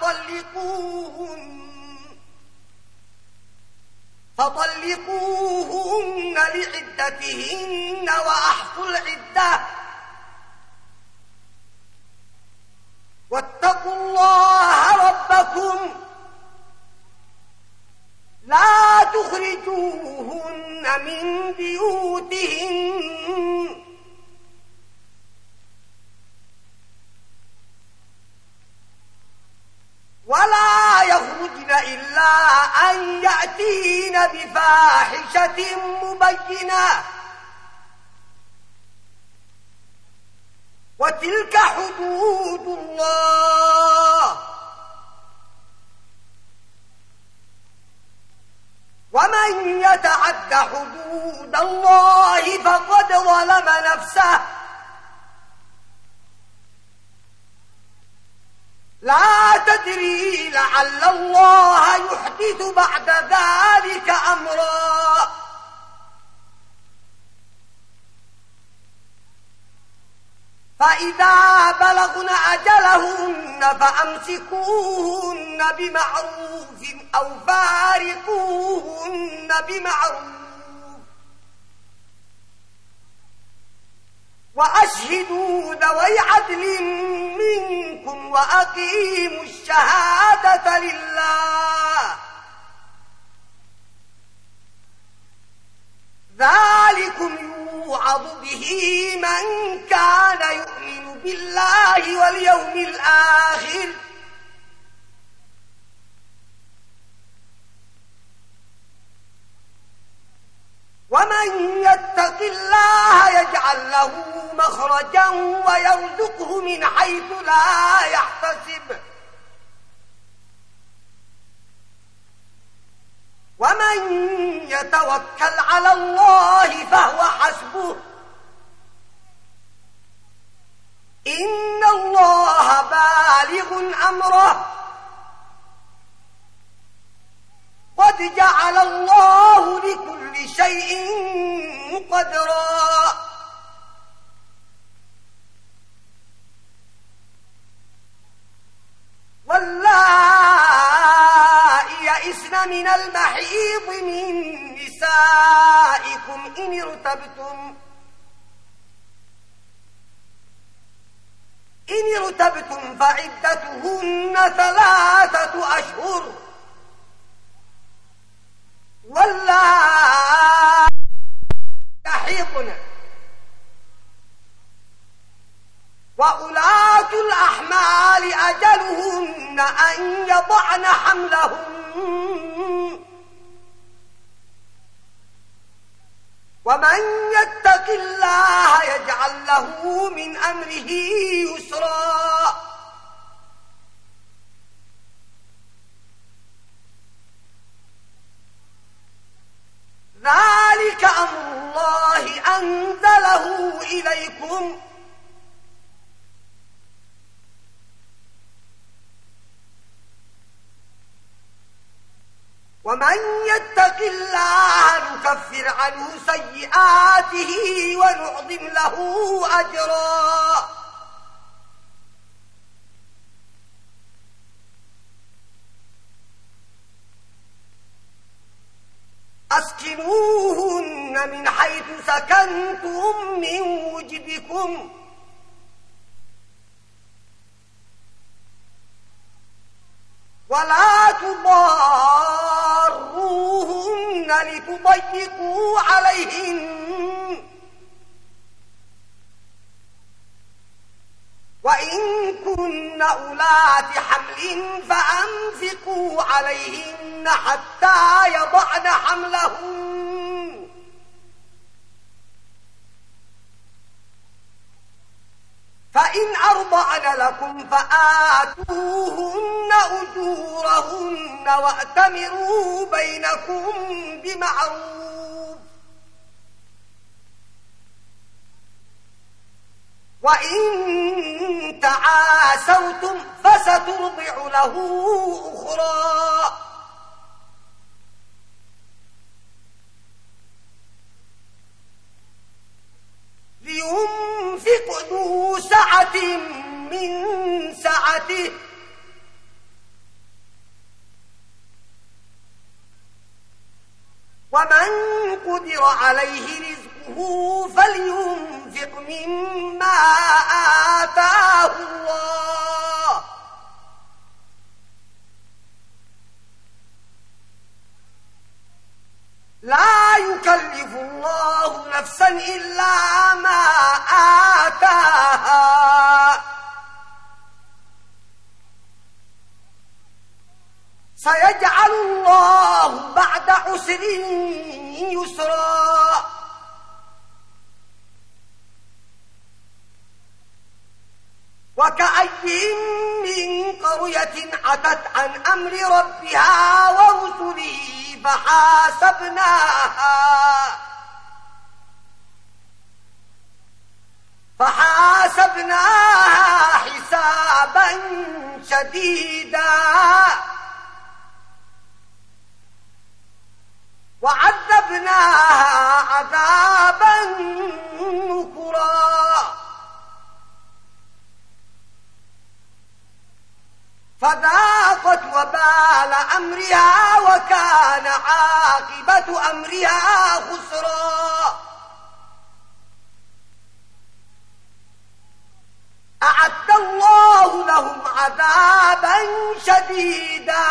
فطلقوهن لعدتهن وأحصوا العدة واتقوا الله ربكم لا تخرجوهن من بيوتهن ولا يخرجن إلا أن يأتين بفاحشة مبينة وتلك حدود الله ومن يتعد حدود الله فقد ظلم نفسه لا تدري لعل الله يحدث بعد ذلك أمرا فإذا بلغن أجلهن فأمسكوهن بمعروف أو فارقوهن بمعروف وأشهدوا ذوي عدل منكم وأقيموا الشهادة لله ذلكم يوعظ به من كان يؤمن بالله واليوم الآخر ومن يتق الله يجعل له مخرجا ويرزقه من حيث لا يحتسب ومن يتوكل على الله فهو حسبه إن الله بالغ أمره قد جعل الله لكل شيء قدرا واللائي يئسن من المحيض من نسائكم إن ارتبتم فعدتهن 3 أشهر واللائي يحيضن وأولاة الأحمال أجلهن أن يضعن حملهن ومن يتق الله يجعل له من أمره يسرا ذلك أمر الله أنزله إليكم ومن يتق الله نكفر عنه سيئاته ونعظم له أجرا أسكنوهن من حيث سكنتم من وجدكم ولا تضاروهن لتضيقوا عليهن وإن كن أولات حمل فأنفقوا عليهن حتى يضعن حملهن فإن أرضعن لكم فآتوهن أجورهن وأتمروا بينكم بمعروف وإن تعاسرتم فسترضع له أخرى لينفق ذو سعة من سعته ومن قدر عليه رزقه فلينفق مما آتاه الله لا يكلف الله نفسا إلا ما آتاها سيجعل الله بعد عسر يسرا وكأي من قرية عتت عن أمر ربها ورسله فحاسبناها حسابا شديدا وعذبناها عذابا نكرا فذاقت وبال أمرها وكان عاقبة أمرها خسرا أعد الله لهم عذابا شديدا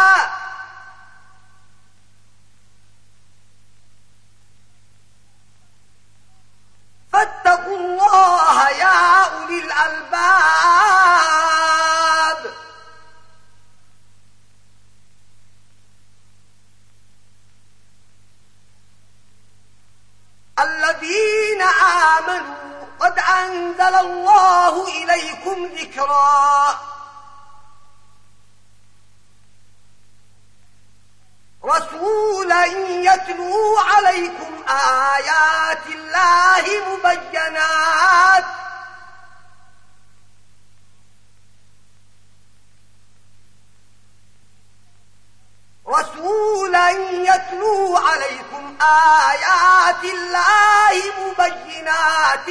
فاتقوا الله يا أولي الألباب الذين آمنوا قد أنزل الله إليكم ذكرا رسولا يتلو عليكم آيات الله مبينات رسولا يتلو عليكم آيات الله مبينات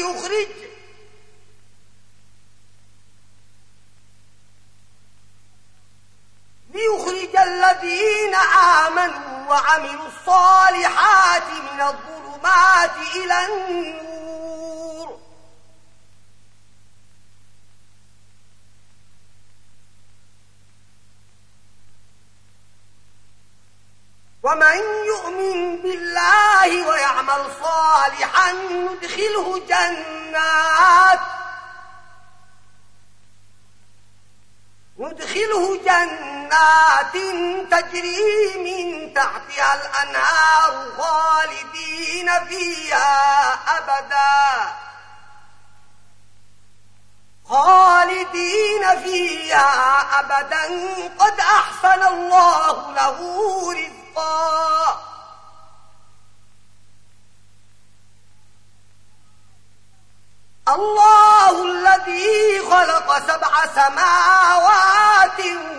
ليخرج الذين آمنوا وعملوا الصالحات من الظلمات إلى النور ومن يؤمن بالله ويعمل صالحا ندخله جنات تجري من تحتها الأنهار خالدين فيها أبدا قد أحسن الله له رزقا الله الذي خلق 7 سماوات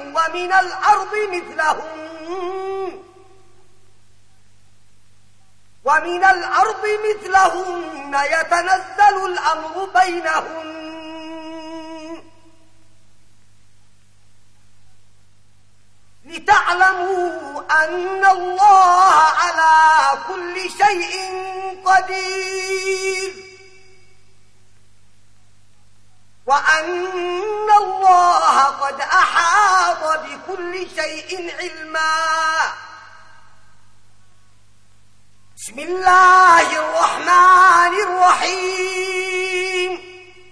ومن الأرض مثلهن يتنزل الأمر بينهن لتعلموا أن الله على كل شيء قدير وأن الله قد أحاط بكل شيء علما بسم الله الرحمن الرحيم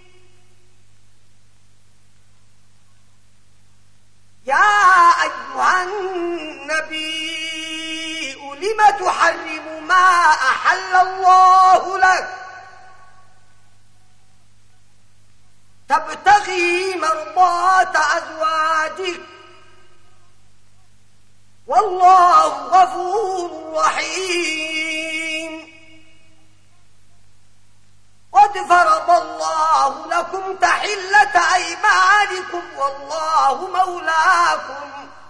يا أيها النبي لم تحرم ما أحل الله لك تبتغي مرضات أزواجك والله غفور رحيم قد فرض الله لكم تحلة أيمانكم والله مولاكم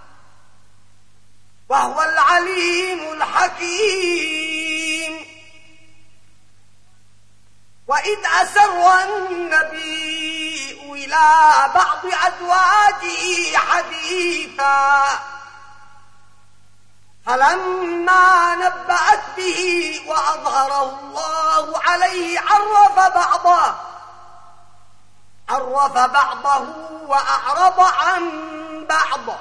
وهو العليم الحكيم وإذ أسر النبي إلى بعض أزواجه حديثا فلما نبأت به وأظهره الله عليه عرف بعضه وأعرض عن بعض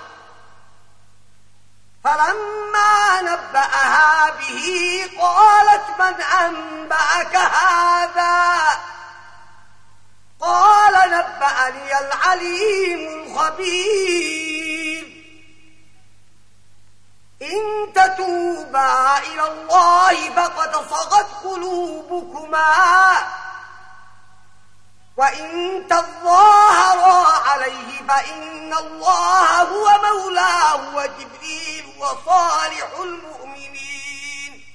فلما نبأها به قالت من أنبأك هذا قال نبأني العليم الخبير إن تتوبا إلى الله فقد صغت قلوبكما وإن تظاهر عليه فإن الله هو مولاه وجبريل وصالح المؤمنين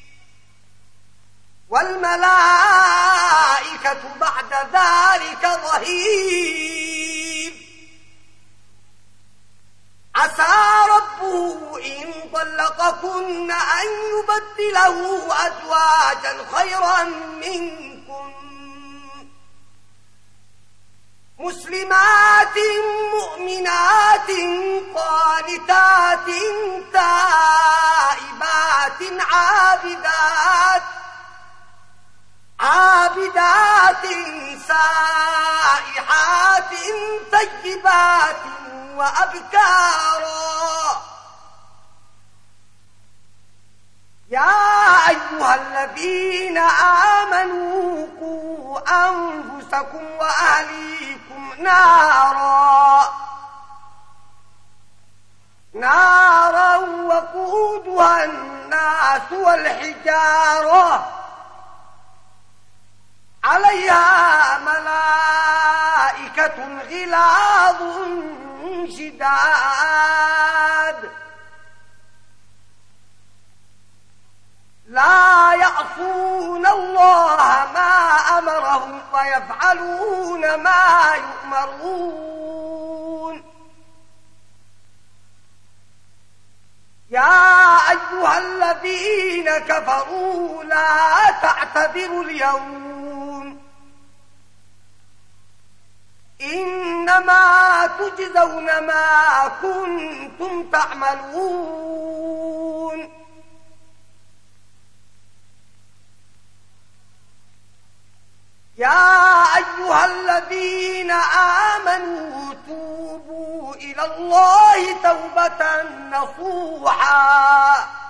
والملائكة بعد ذلك ظهير. عسى ربه إن طلقكن أن يبدله أزواجا خيرا منكم مسلمات مؤمنات قانتات تائبات عابدات سائحات طيبات وأبكارا. يا أيها الذين آمنوا قوا أنفسكم وأهليكم نارا وقودها الناس والحجارة عليها ملائكة غلاظ شداد لا يعصون الله ما أمرهم ويفعلون ما يؤمرون. يا أيها الذين كفروا لا تعتذروا اليوم إنما تجزون ما كنتم تعملون. يا أيها الذين آمنوا توبوا إلى الله توبة نصوحا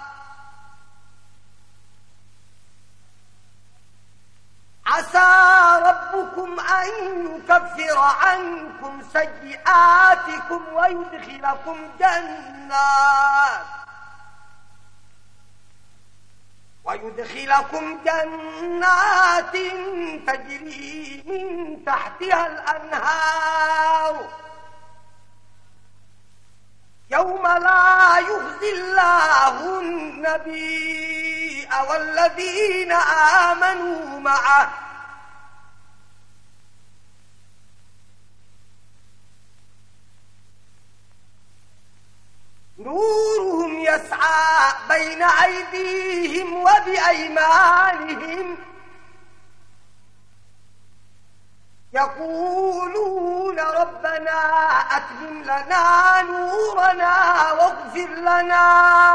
عسى ربكم أن يكفر عنكم سيئاتكم ويدخلكم جنات تجري من تحتها الأنهار يوم لا يخزي الله النبي والذين آمنوا معه نورهم يسعى بين أيديهم وبأيمانهم يقولون ربنا أتمم لنا نورنا واغفر لنا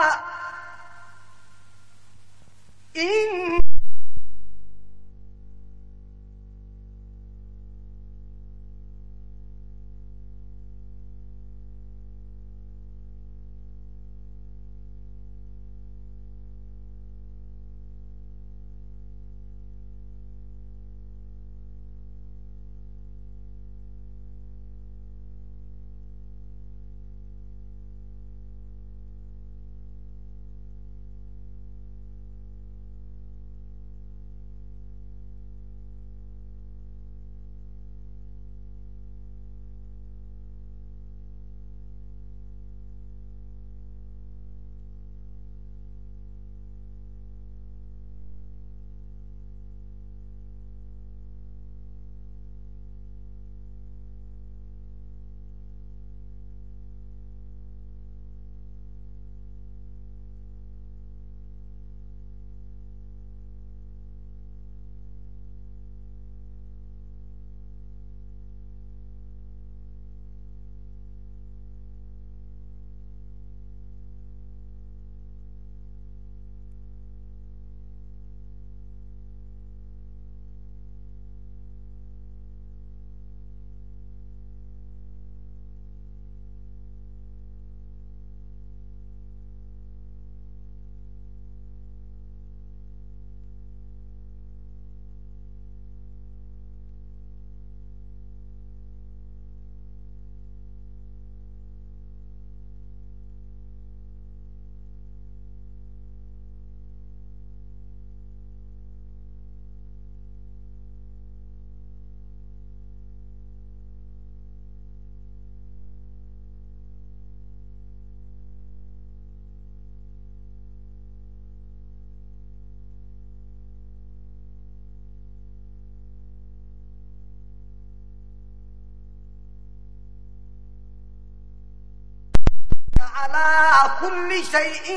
على كل شيء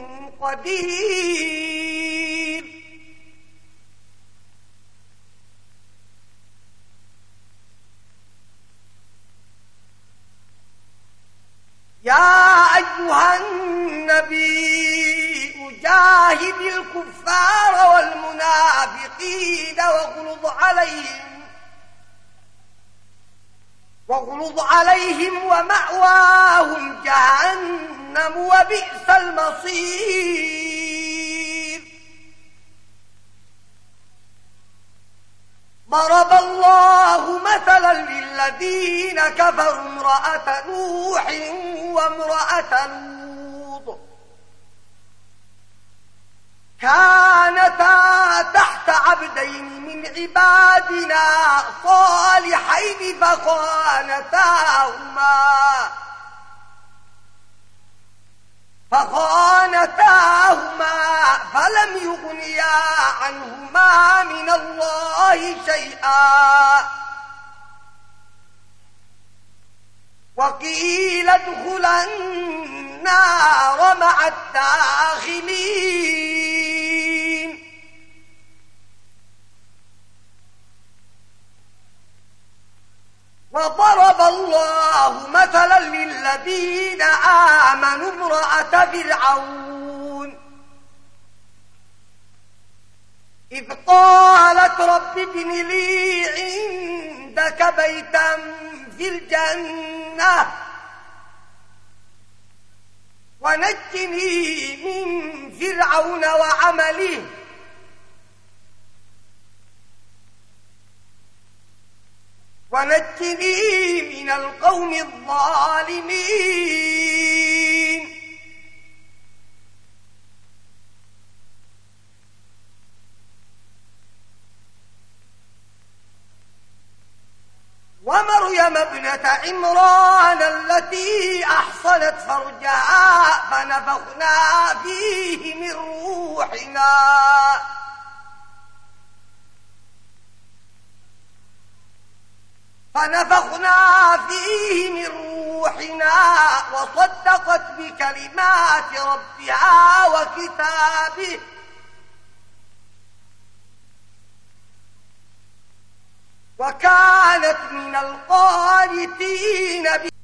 قدير. يا أيها النبي جاهد الكفار والمنافقين واغلظ عليهم ومأواهم جهنم وبئس المصير. ضرب الله مثلا للذين كفروا امرأة نوح وامرأة لوط كانتا تحت عبدين من عبادنا صالحين فخانتاهما فلم يغنيا عنهما من الله شيئا وقيل ادخلا النار مع الداخلين. وضرب الله مثلا للذين آمنوا امرأة فرعون إذ قالت رب ابن لي عندك بيتا في الجنة ونجني من فرعون وعمله ونجني من القوم الظالمين. ومريم ابنة عمران التي أحصنت فرجها فنفخنا فيه من روحنا وصدقت بكلمات ربها وكتابه وكانت من القانتين.